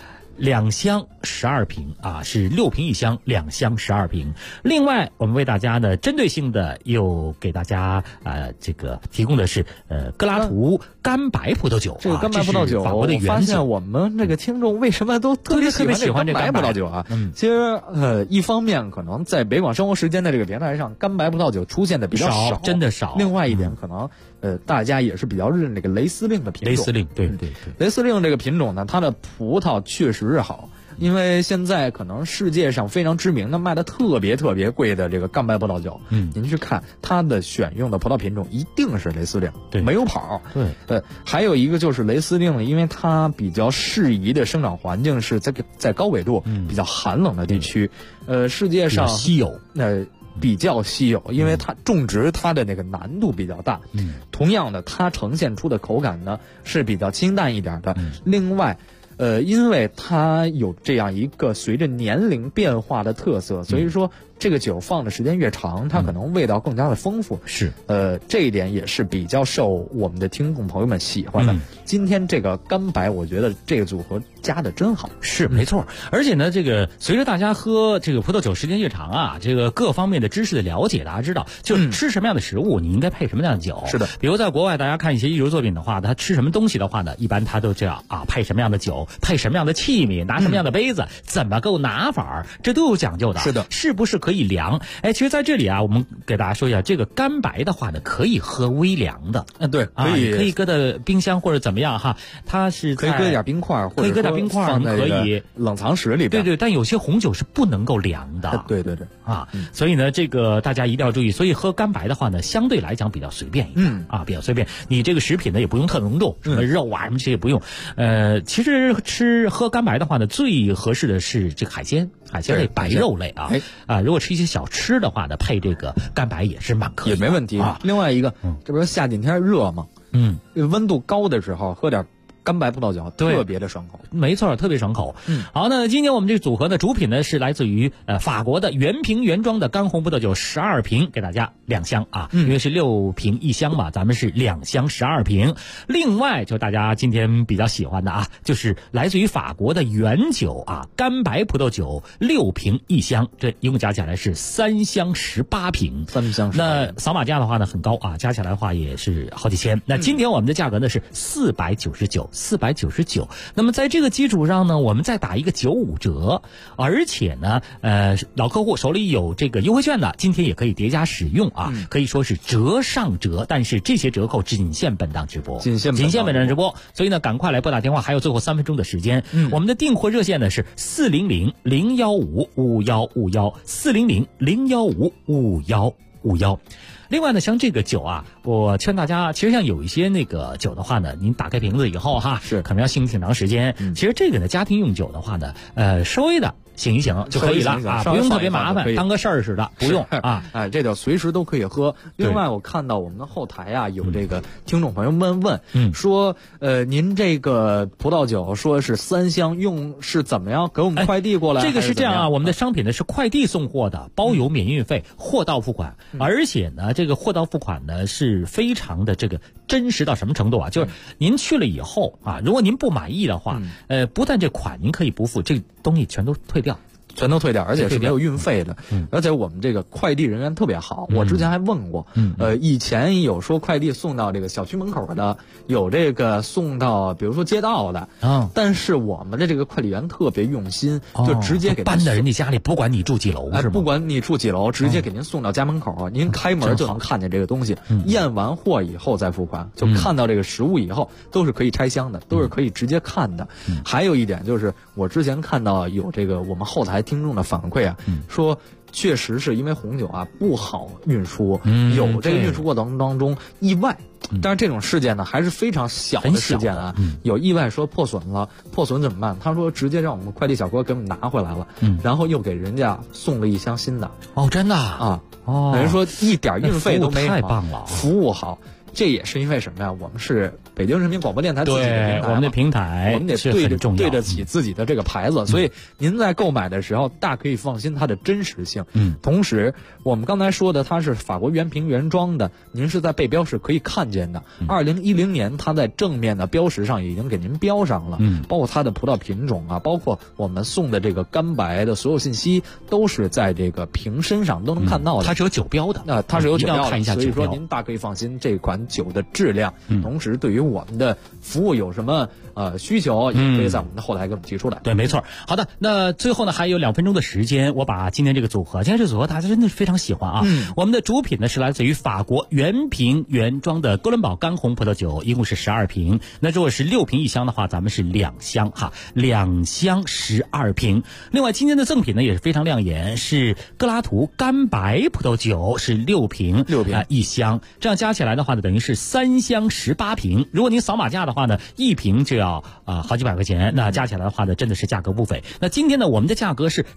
2箱12瓶啊，是6瓶1箱，2箱12瓶。另外，我们为大家呢针对性的又给大家这个提供的是格拉图干白葡萄酒。 这个干白葡萄酒，我发现我们这个听众为什么都特别喜欢这个干白葡萄酒啊？其实一方面可能在北广生活时间的这个平台上，干白葡萄酒出现的比较少， 真的少。 另外一点可能大家也是比较认这个雷司令的品种。 雷司令，对， 雷司令这个品种呢，它的葡萄确实是好，因为现在可能世界上非常知名的卖的特别贵的这个干白葡萄酒，您去看它的选用的葡萄品种一定是雷司令， 对， 没有跑。 对， 还有一个就是雷司令，因为它比较适宜的生长环境是在高纬度比较寒冷的地区，世界上稀有， 比较稀有，因为它种植它的那个难度比较大。同样的，它呈现出的口感呢是比较清淡一点的。另外，因为它有这样一个随着年龄变化的特色，所以说这个酒放的时间越长，它可能味道更加的丰富。 是， 这一点也是比较受我们的听众朋友们喜欢的。今天这个干白，我觉得这个组合加的真好。 是，没错。而且呢，这个随着大家喝这个葡萄酒时间越长啊，这个各方面的知识的了解，大家知道，就是吃什么样的食物，你应该配什么样的酒。 是的， 比如在国外，大家看一些艺术作品的话，他吃什么东西的话呢，一般他都这样啊，配什么样的酒，配什么样的器皿，拿什么样的杯子，怎么够拿法，这都有讲究的。 是的， 是不是可以凉？哎，其实在这里啊，我们给大家说一下，这个干白的话呢，可以喝微凉的。 对， 可以搁到冰箱或者怎么样哈，它是可以搁点冰块， 可以搁点冰块， 放在可以冷藏室里边。 对，但有些红酒是不能够凉的。 对啊，所以呢，这个大家一定要注意。所以喝干白的话呢，相对来讲比较随便一点。比较随便。你这个食品呢也不用特浓重，什么肉啊什么这些也不用。其实喝干白的话呢，最合适的是这个海鲜类、白肉类啊。如果吃一些小吃的话呢，配这个干白也是蛮可以的， 也没问题啊。另外一个，这不是夏天热吗？温度高的时候喝点干白葡萄酒特别的爽口。 没错，特别爽口。好，那今天我们这个组合的主品呢是来自于法国的原瓶原装的干红葡萄酒12瓶，给大家2箱啊，因为是6瓶1箱嘛，咱们是2箱12瓶。另外就大家今天比较喜欢的啊，就是来自于法国的原酒啊，干白葡萄酒6瓶1箱，这一共加起来是3箱18瓶。 3箱18瓶。 那扫码价的话呢很高啊，加起来的话也是好几千。那今天我们的价格呢是499。那么在这个基础上呢，我们再打一个95折，而且呢，老客户手里有这个优惠券的，今天也可以叠加使用啊，可以说是折上折。但是这些折扣仅限本档直播，仅限本档直播。所以呢，赶快来拨打电话，还有最后3分钟的时间。我们的订货热线呢是400-015-5151，400-015-5151。另外呢，像这个酒啊，我劝大家，其实像有一些那个酒的话呢，您打开瓶子以后哈， 是可能要醒挺长时间。其实这个呢，家庭用酒的话呢，稍微的醒一醒就可以了啊，不用特别麻烦，当个事儿似的，不用啊。 这酒随时都可以喝。另外，我看到我们的后台啊，有这个听众朋友们问，说您这个葡萄酒说是3箱，用是怎么样给我们快递过来？ 这个是这样啊，我们的商品呢是快递送货的，包邮免运费，货到付款，而且呢，这个货到付款呢是非常的这个真实到什么程度啊？就是您去了以后啊，如果您不满意的话，不但这款您可以不付，这东西全都退掉。 而且是没有运费的。而且我们这个快递人员特别好，我之前还问过，以前有说快递送到这个小区门口的，有这个送到比如说街道的，但是我们的这个快递员特别用心，就直接给搬到人家家里，不管你住几楼是吗？ 不管你住几楼，直接给您送到家门口，您开门就能看见这个东西，验完货以后再付款，就看到这个实物以后都是可以拆箱的，都是可以直接看的。还有一点就是我之前看到有这个我们后台听众的反馈啊，说确实是因为红酒啊不好运输，有这个运输过程当中意外，但是这种事件呢还是非常小的事件啊。有意外说破损了，破损怎么办？他说直接让我们快递小哥给我们拿回来了，然后又给人家送了1箱新的。 真的啊？等于说一点运费都没有， 太棒了， 服务好。这也是因为什么呀？我们是北京人民广播电台自己的平台， 我们的平台， 我们得对得起自己的这个牌子，所以您在购买的时候大可以放心它的真实性。同时我们刚才说的它是法国原瓶原装的，您是在背标是可以看见的。2010年它在正面的标识上已经给您标上了，包括它的葡萄品种啊，包括我们送的这个干白的所有信息都是在这个瓶身上都能看到的。 它是有酒标的， 它是有酒标的， 看一下酒标。 所以说您大可以放心这款酒的质量。同时对于我们的服务有什么需求，也可以在我们的后台给我们提出来。 对，没错。好的，那最后呢还有2分钟的时间，我把今天这个组合，今天这个组合大家真的是非常喜欢啊。我们的主品呢是来自于法国原瓶原装的哥伦堡干红葡萄酒，一共是12瓶。那如果是6瓶1箱的话，咱们是2箱哈，2箱12瓶。另外今天的赠品呢也是非常亮眼，是格拉图干白葡萄酒，是6瓶1箱，这样加起来的话呢等于是3箱18瓶。如果您扫码价的话呢，1瓶就要好几百块钱，那加起来的话呢真的是价格不菲。那今天呢我们的价格是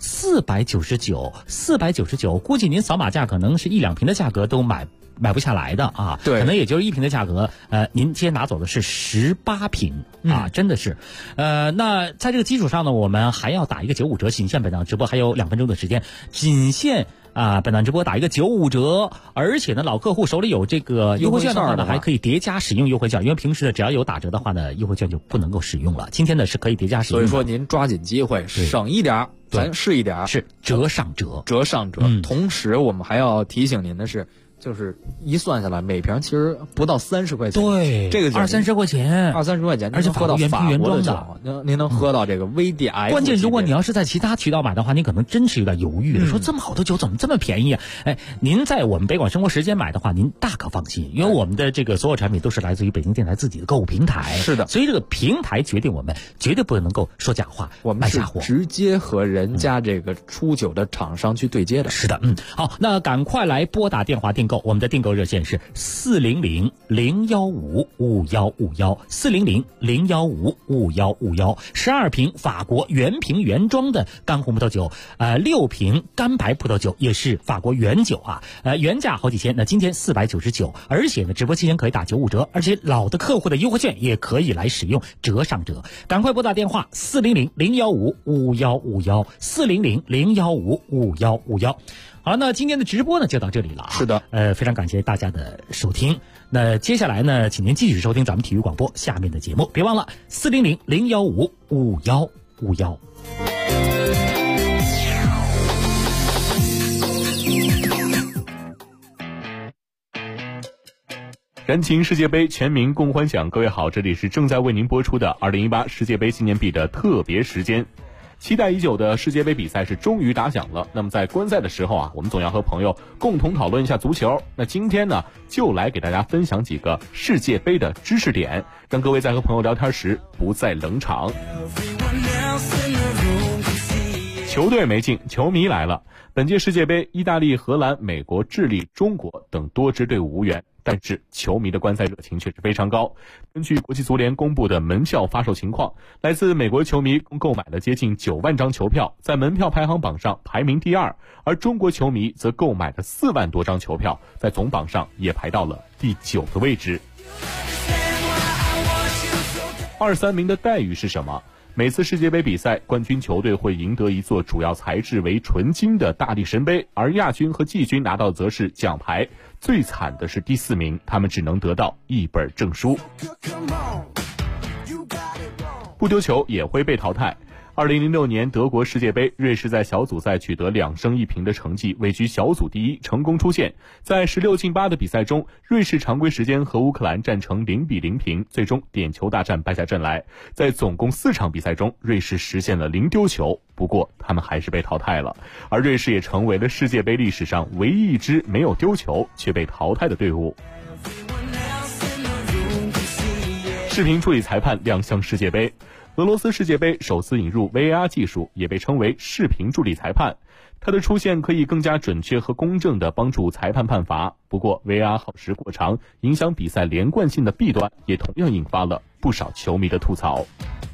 499，估计您扫码价可能是1-2瓶的价格都买不下来的啊， 对， 可能也就是1瓶的价格，您今天拿走的是18瓶啊，真的是，那在这个基础上呢，我们还要打一个95折，仅限本档直播还有2分钟的时间，仅限啊，本段直播打一个95折，而且呢，老客户手里有这个优惠券的话呢，还可以叠加使用优惠券，因为平时呢只要有打折的话呢，优惠券就不能够使用了。今天呢是可以叠加使用的， 所以说您抓紧机会，省一点，咱试一点， 是折上折， 折上折。同时我们还要提醒您的是，就是一算下来，每瓶其实不到30块钱。 对， 这个 20-30块钱 ，20-30块钱， 而且喝到原瓶原装的，您能喝到这个 VDF。 关键如果你要是在其他渠道买的话，你可能真是有点犹豫了，说这么好的酒怎么这么便宜啊？哎，您在我们北广生活时间买的话，您大可放心，因为我们的这个所有产品都是来自于北京电台自己的购物平台。 是的， 所以这个平台决定我们绝对不能够说假话， 我们是直接和人家这个出酒的厂商去对接的。 是的，好，那赶快来拨打电话订购，我们的订购热线是400-015-5151，400-015-5151，12瓶法国原瓶原装的干红葡萄酒，6瓶干白葡萄酒，也是法国原酒啊，原价好几千，那今天499，而且呢直播期间可以打95折，而且老的客户的优惠券也可以来使用，折上折。赶快拨打电话400-015-5151，400-015-5151。好，那今天的直播呢就到这里了啊。 是的， 非常感谢大家的收听。那接下来呢，请您继续收听咱们体育广播下面的节目，别忘了400-015-5151。 燃情世界杯，全民共欢享。各位好，这里是正在为您播出的2018世界杯纪念币的特别时间。期待已久的世界杯比赛是终于打响了。那么在观赛的时候啊，我们总要和朋友共同讨论一下足球。那今天呢，就来给大家分享几个世界杯的知识点，让各位在和朋友聊天时不再冷场。球队没进，球迷来了。本届世界杯，意大利、荷兰、美国、智利、中国等多支队伍无缘，但是球迷的观赛热情却是非常高。根据国际足联公布的门票发售情况，来自美国球迷共购买了接近9万张球票，在门票排行榜上排名第2，而中国球迷则购买了4万多张球票，在总榜上也排到了第9个位置。23名的待遇是什么？每次世界杯比赛，冠军球队会赢得一座主要材质为纯金的大力神杯，而亚军和季军拿到则是奖牌。最惨的是第4名，他们只能得到一本证书。不丢球也会被淘汰。2006年德国世界杯，瑞士在小组赛取得2胜1平的成绩，位居小组第1，成功出线。在16进8的比赛中，瑞士常规时间和乌克兰战成0-0平，最终点球大战败下阵来。在总共4场比赛中，瑞士实现了0丢球，不过他们还是被淘汰了。而瑞士也成为了世界杯历史上唯一一支没有丢球却被淘汰的队伍。视频处理裁判亮相世界杯。俄罗斯世界杯首次引入 VAR 技术，也被称为视频助理裁判。它的出现可以更加准确和公正地帮助裁判判罚。不过 VAR 耗时过长，影响比赛连贯性的弊端，也同样引发了不少球迷的吐槽。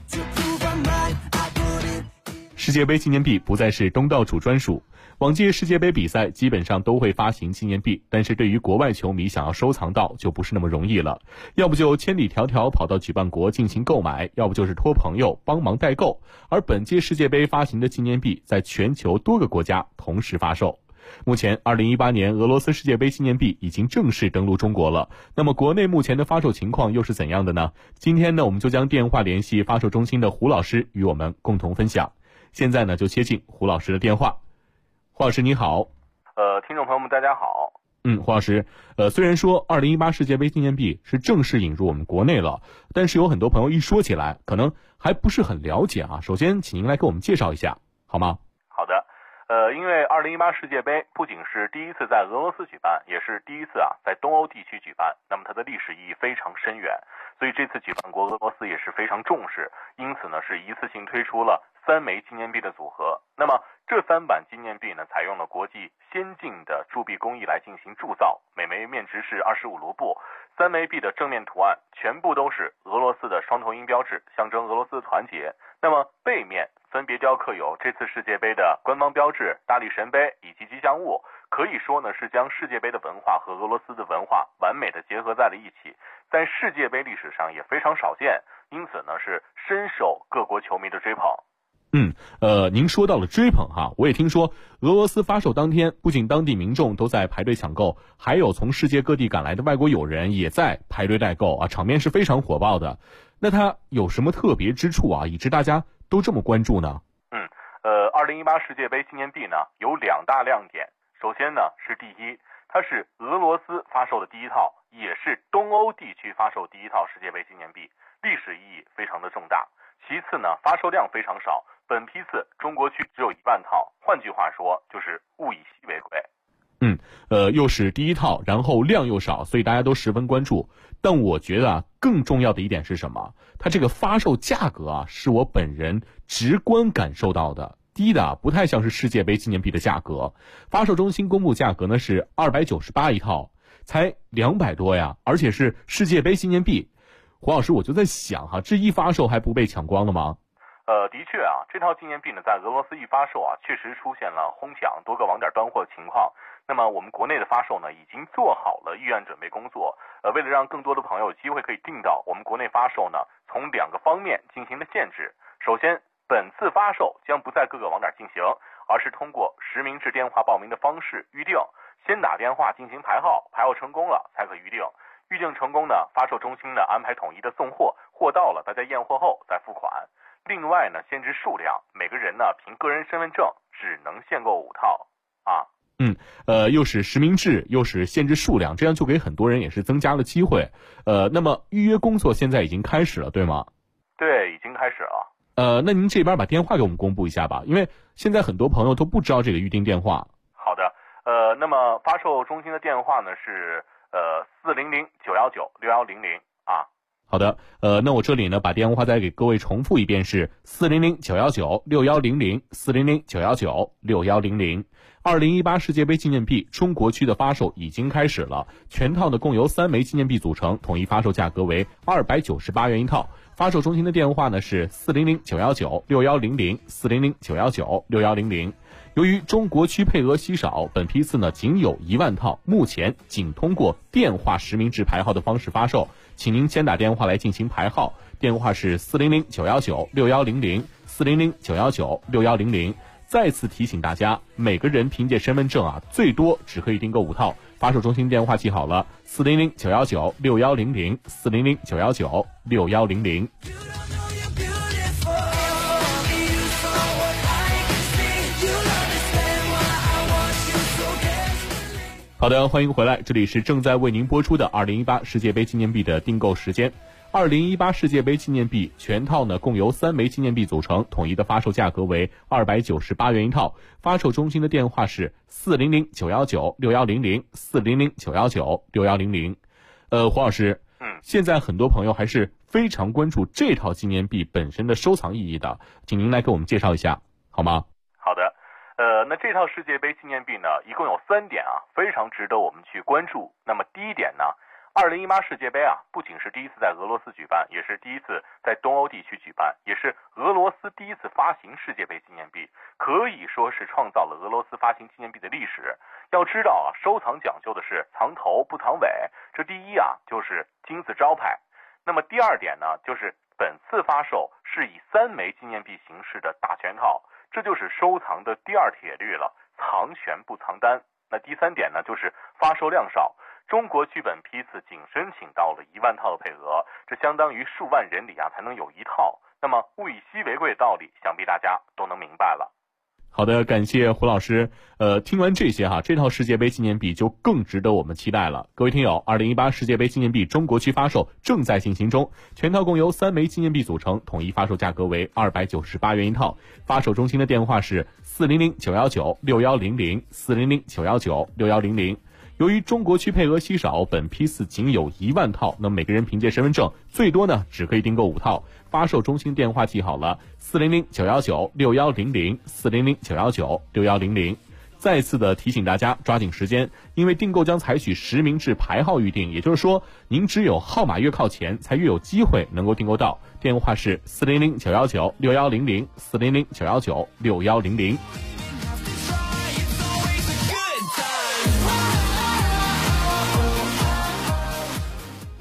世界杯纪念币不再是东道主专属。往届世界杯比赛基本上都会发行纪念币，但是对于国外球迷想要收藏到就不是那么容易了，要不就千里迢迢跑到举办国进行购买，要不就是托朋友帮忙代购。而本届世界杯发行的纪念币在全球多个国家同时发售。目前2018年俄罗斯世界杯纪念币已经正式登陆中国了，那么国内目前的发售情况又是怎样的呢？今天呢，我们就将电话联系发售中心的胡老师与我们共同分享。现在呢，就接进胡老师的电话。胡老师你好。 听众朋友们大家好。 胡老师，虽然说2018世界杯纪念币是正式引入我们国内了，但是有很多朋友一说起来可能还不是很了解啊。首先请您来给我们介绍一下好吗？ 好的。因为2018世界杯不仅是第一次在俄罗斯举办，也是第一次在东欧地区举办，那么它的历史意义非常深远，所以这次举办国俄罗斯也是非常重视，因此呢是一次性推出了3枚纪念币的组合。那么这3版纪念币呢，采用了国际先进的铸币工艺来进行铸造，每枚面值是25卢布。3枚币的正面图案全部都是俄罗斯的双头鹰标志，象征俄罗斯的团结。那么背面分别雕刻有这次世界杯的官方标志、大力神杯以及吉祥物，可以说呢是将世界杯的文化和俄罗斯的文化完美的结合在了一起，在世界杯历史上也非常少见，因此呢是深受各国球迷的追捧。 您说到了追捧哈，我也听说俄罗斯发售当天，不仅当地民众都在排队抢购，还有从世界各地赶来的外国友人也在排队代购啊，场面是非常火爆的。那它有什么特别之处啊，以致大家都这么关注呢 ？2018世界杯纪念币呢有2大亮点。首先呢是第一，它是俄罗斯发售的第一套，也是东欧地区发售第一套世界杯纪念币，历史意义非常的重大。其次呢，发售量非常少，本批次中国区只有1万套，换句话说就是物以稀为贵。 又是第一套，然后量又少，所以大家都十分关注。但我觉得啊，更重要的一点是什么？它这个发售价格啊，是我本人直观感受到的。低的不太像是世界杯纪念币的价格，发售中心公布价格呢是298一套，才200多呀，而且是世界杯纪念币。胡老师，我就在想哈，这一发售还不被抢光了吗？ 的确啊，这套纪念币呢，在俄罗斯一发售啊，确实出现了哄抢、多个网点端货情况。那么我们国内的发售呢，已经做好了预案准备工作。为了让更多的朋友有机会可以订到，我们国内发售呢，从2个方面进行了限制。首先，本次发售将不在各个网点进行，而是通过实名制电话报名的方式预定，先打电话进行排号，排号成功了才可预定。预定成功呢，发售中心呢安排统一的送货，货到了大家验货后再付款。另外呢，限制数量，每个人呢凭个人身份证只能限购5套啊。 又是实名制，又是限制数量，这样就给很多人也是增加了机会。那么预约工作现在已经开始了，对吗？ 对，已经开始了。 那您这边把电话给我们公布一下吧，因为现在很多朋友都不知道这个预订电话。 好的，那么发售中心的电话呢是400-919-6100啊。 好的，那我这里呢把电话再给各位重复一遍，是400-919-6100 400-919-6100。2018世界杯纪念币中国区的发售已经开始了，全套呢共由3枚纪念币组成，统一发售价格为298元一套。发售中心的电话呢是400-919-6100 400-919-6100。由于中国区配额稀少，本批次呢仅有1万套，目前仅通过电话实名制排号的方式发售，请您先打电话来进行排号，电话是400-919-6100 400-919-6100。再次提醒大家，每个人凭借身份证啊，最多只可以订购5套。发售中心电话记好了，400-919-6100 400-919-6100。好的，欢迎回来，这里是正在为您播出的2018世界杯纪念币的订购时间。2018世界杯纪念币全套呢共由3枚纪念币组成，统一的发售价格为298元一套。发售中心的电话是400-919-6100 400-919-6100。胡老师，现在很多朋友还是非常关注这套纪念币本身的收藏意义的，请您来给我们介绍一下好吗？ 好的，那这套世界杯纪念币呢，一共有3点啊，非常值得我们去关注。那么第一点呢，2018世界杯啊，不仅是第一次在俄罗斯举办，也是第一次在东欧地区举办，也是俄罗斯第一次发行世界杯纪念币，可以说是创造了俄罗斯发行纪念币的历史。要知道啊，收藏讲究的是藏头不藏尾，这第一啊就是金字招牌。那么第二点呢，就是本次发售是以3枚纪念币形式的大全套，这就是收藏的第2铁律了，藏全不藏单。那第3点呢，就是发售量少。中国区本批次仅申请到了1万套的配额，这相当于数万人里啊才能有1套。那么物以稀为贵的道理，想必大家都能明白了。 好的，感谢胡老师。听完这些哈，这套世界杯纪念币就更值得我们期待了。各位听友，2018世界杯纪念币中国区发售正在进行中，全套共由3枚纪念币组成，统一发售价格为298元一套。发售中心的电话是400-919-6100 400-919-6100。由于中国区配额稀少，本批次仅有1万套，那每个人凭借身份证最多呢只可以订购5套。发售中心电话记好了，400-919-6100 400-919-6100。再次的提醒大家抓紧时间，因为订购将采取实名制排号预订，也就是说您只有号码越靠前才越有机会能够订购到。电话是400-919-6100 400-919-6100。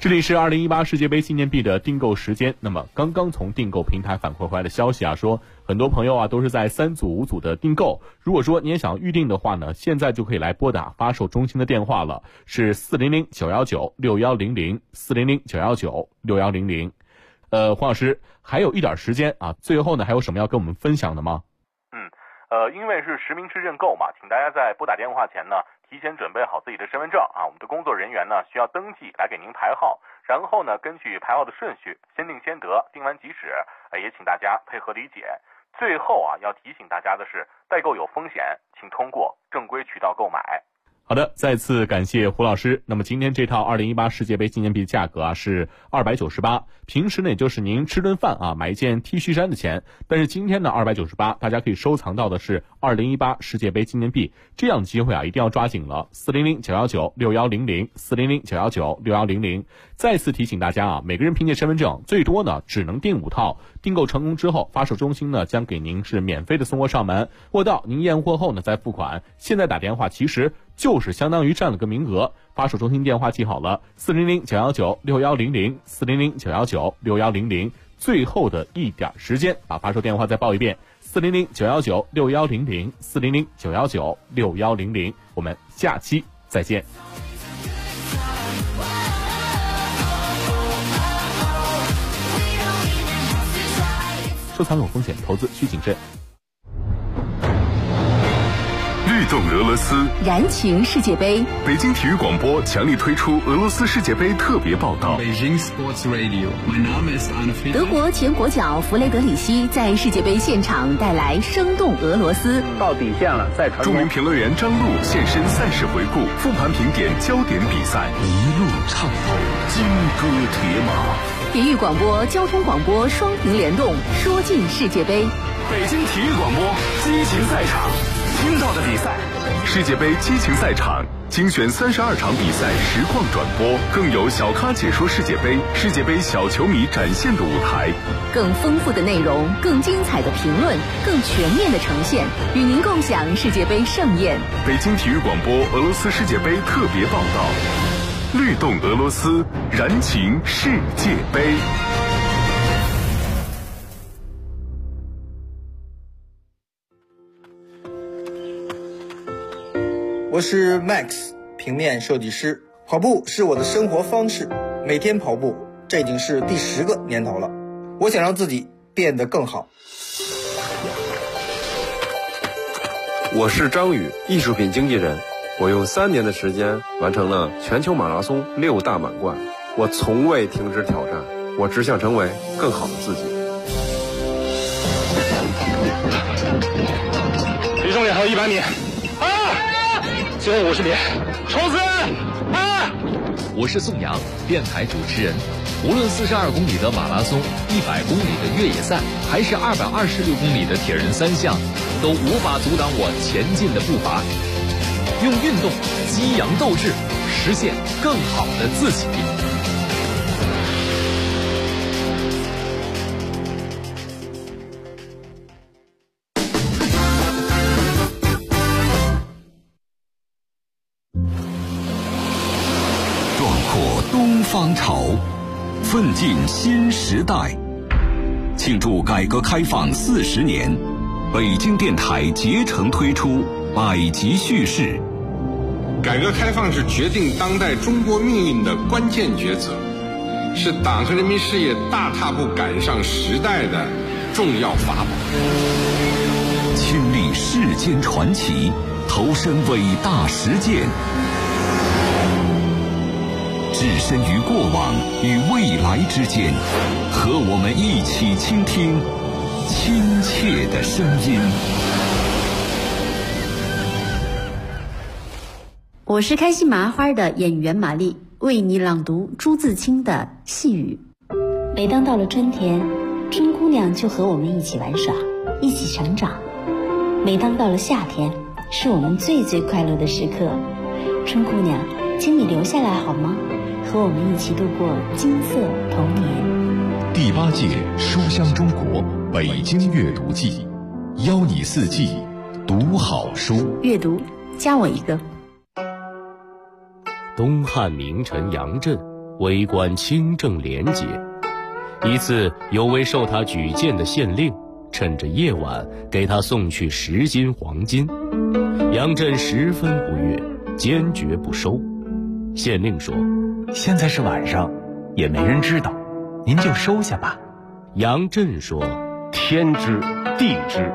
这里是2018世界杯纪念币的订购时间。那么刚刚从订购平台反馈回来的消息啊，说很多朋友啊都是在3组5组的订购。如果说你也想预定的话呢，现在就可以来拨打发售中心的电话了，是400-919-6100 400-919-6100。黄老师，还有一点时间啊，最后呢还有什么要跟我们分享的吗？ 因为是实名制认购嘛，请大家在拨打电话前呢，提前准备好自己的身份证啊，我们的工作人员呢需要登记来给您排号，然后呢根据排号的顺序，先定先得，定完即止，也请大家配合理解。最后啊，要提醒大家的是，代购有风险，请通过正规渠道购买。 好的，再次感谢胡老师。那么今天这套2018世界杯纪念币价格啊是298，平时呢也就是您吃顿饭啊买一件 T 恤衫的钱，但是今天呢298，大家可以收藏到的是2018世界杯纪念币，这样的机会啊一定要抓紧了。400-919-6100 400-919-6100。再次提醒大家啊，每个人凭借身份证最多呢只能订5套，订购成功之后，发售中心呢将给您是免费的送货上门，货到您验货后呢再付款。现在打电话其实就是相当于占了个名额，发售中心电话记好了，400-919-6100 400-919-6100。最后的一点时间，把发售电话再报一遍，400-919-6100 400-919-6100。我们下期再见。收藏有风险，投资需谨慎。 律动俄罗斯， 燃情世界杯。 北京体育广播强力推出俄罗斯世界杯特别报道。 德国前国脚弗雷德里希在世界杯现场带来生动俄罗斯。 到底线了，再传。 著名评论员张璐现身赛事回顾，复盘评点焦点比赛，一路畅透金戈铁马。 体育广播、交通广播双屏联动，说尽世界杯。 北京体育广播激情赛场，听到的比赛，世界杯激情赛场精选32场比赛实况转播，更有小咖解说世界杯，世界杯小球迷展现的舞台， 更丰富的内容，更精彩的评论，更全面的呈现，与您共享世界杯盛宴。 北京体育广播俄罗斯世界杯特别报道，律动俄罗斯，燃情世界杯。 我是 Max， 平面设计师。跑步是我的生活方式，每天跑步，这已经是第10个年头了。我想让自己变得更好。 我是张宇，艺术品经纪人。我用3年的时间完成了全球马拉松6大满贯。我从未停止挑战，我只想成为更好的自己。 离终点还有100米。最后50米，冲刺！ 我是宋阳，电台主持人。无论42公里的马拉松、100公里的越野赛，还是226公里的铁人3项，都无法阻挡我前进的步伐。用运动激扬斗志，实现更好的自己。 方潮，奋进新时代。庆祝改革开放40年，北京电台竭诚推出百集叙事。 改革开放是决定当代中国命运的关键抉择，是党和人民事业大踏步赶上时代的重要法宝。 亲历世间传奇，投身伟大实践，置身于过往与未来之间，和我们一起倾听亲切的声音。 我是开心麻花的演员玛丽，为你朗读朱自清的细雨。每当到了春天，春姑娘就和我们一起玩耍，一起成长。每当到了夏天，是我们最最快乐的时刻。春姑娘，请你留下来好吗？和我们一起度过金色童年。 第8届书香中国北京阅读季，邀你4季读好书。 阅读，加我一个。 东汉名臣杨震为官清正廉洁。一次，有位受他举荐的县令，趁着夜晚给他送去10斤黄金。杨震十分不悦，坚决不收。县令说：“ 现在是晚上，也没人知道，您就收下吧。” 杨震说：“ 天知地知，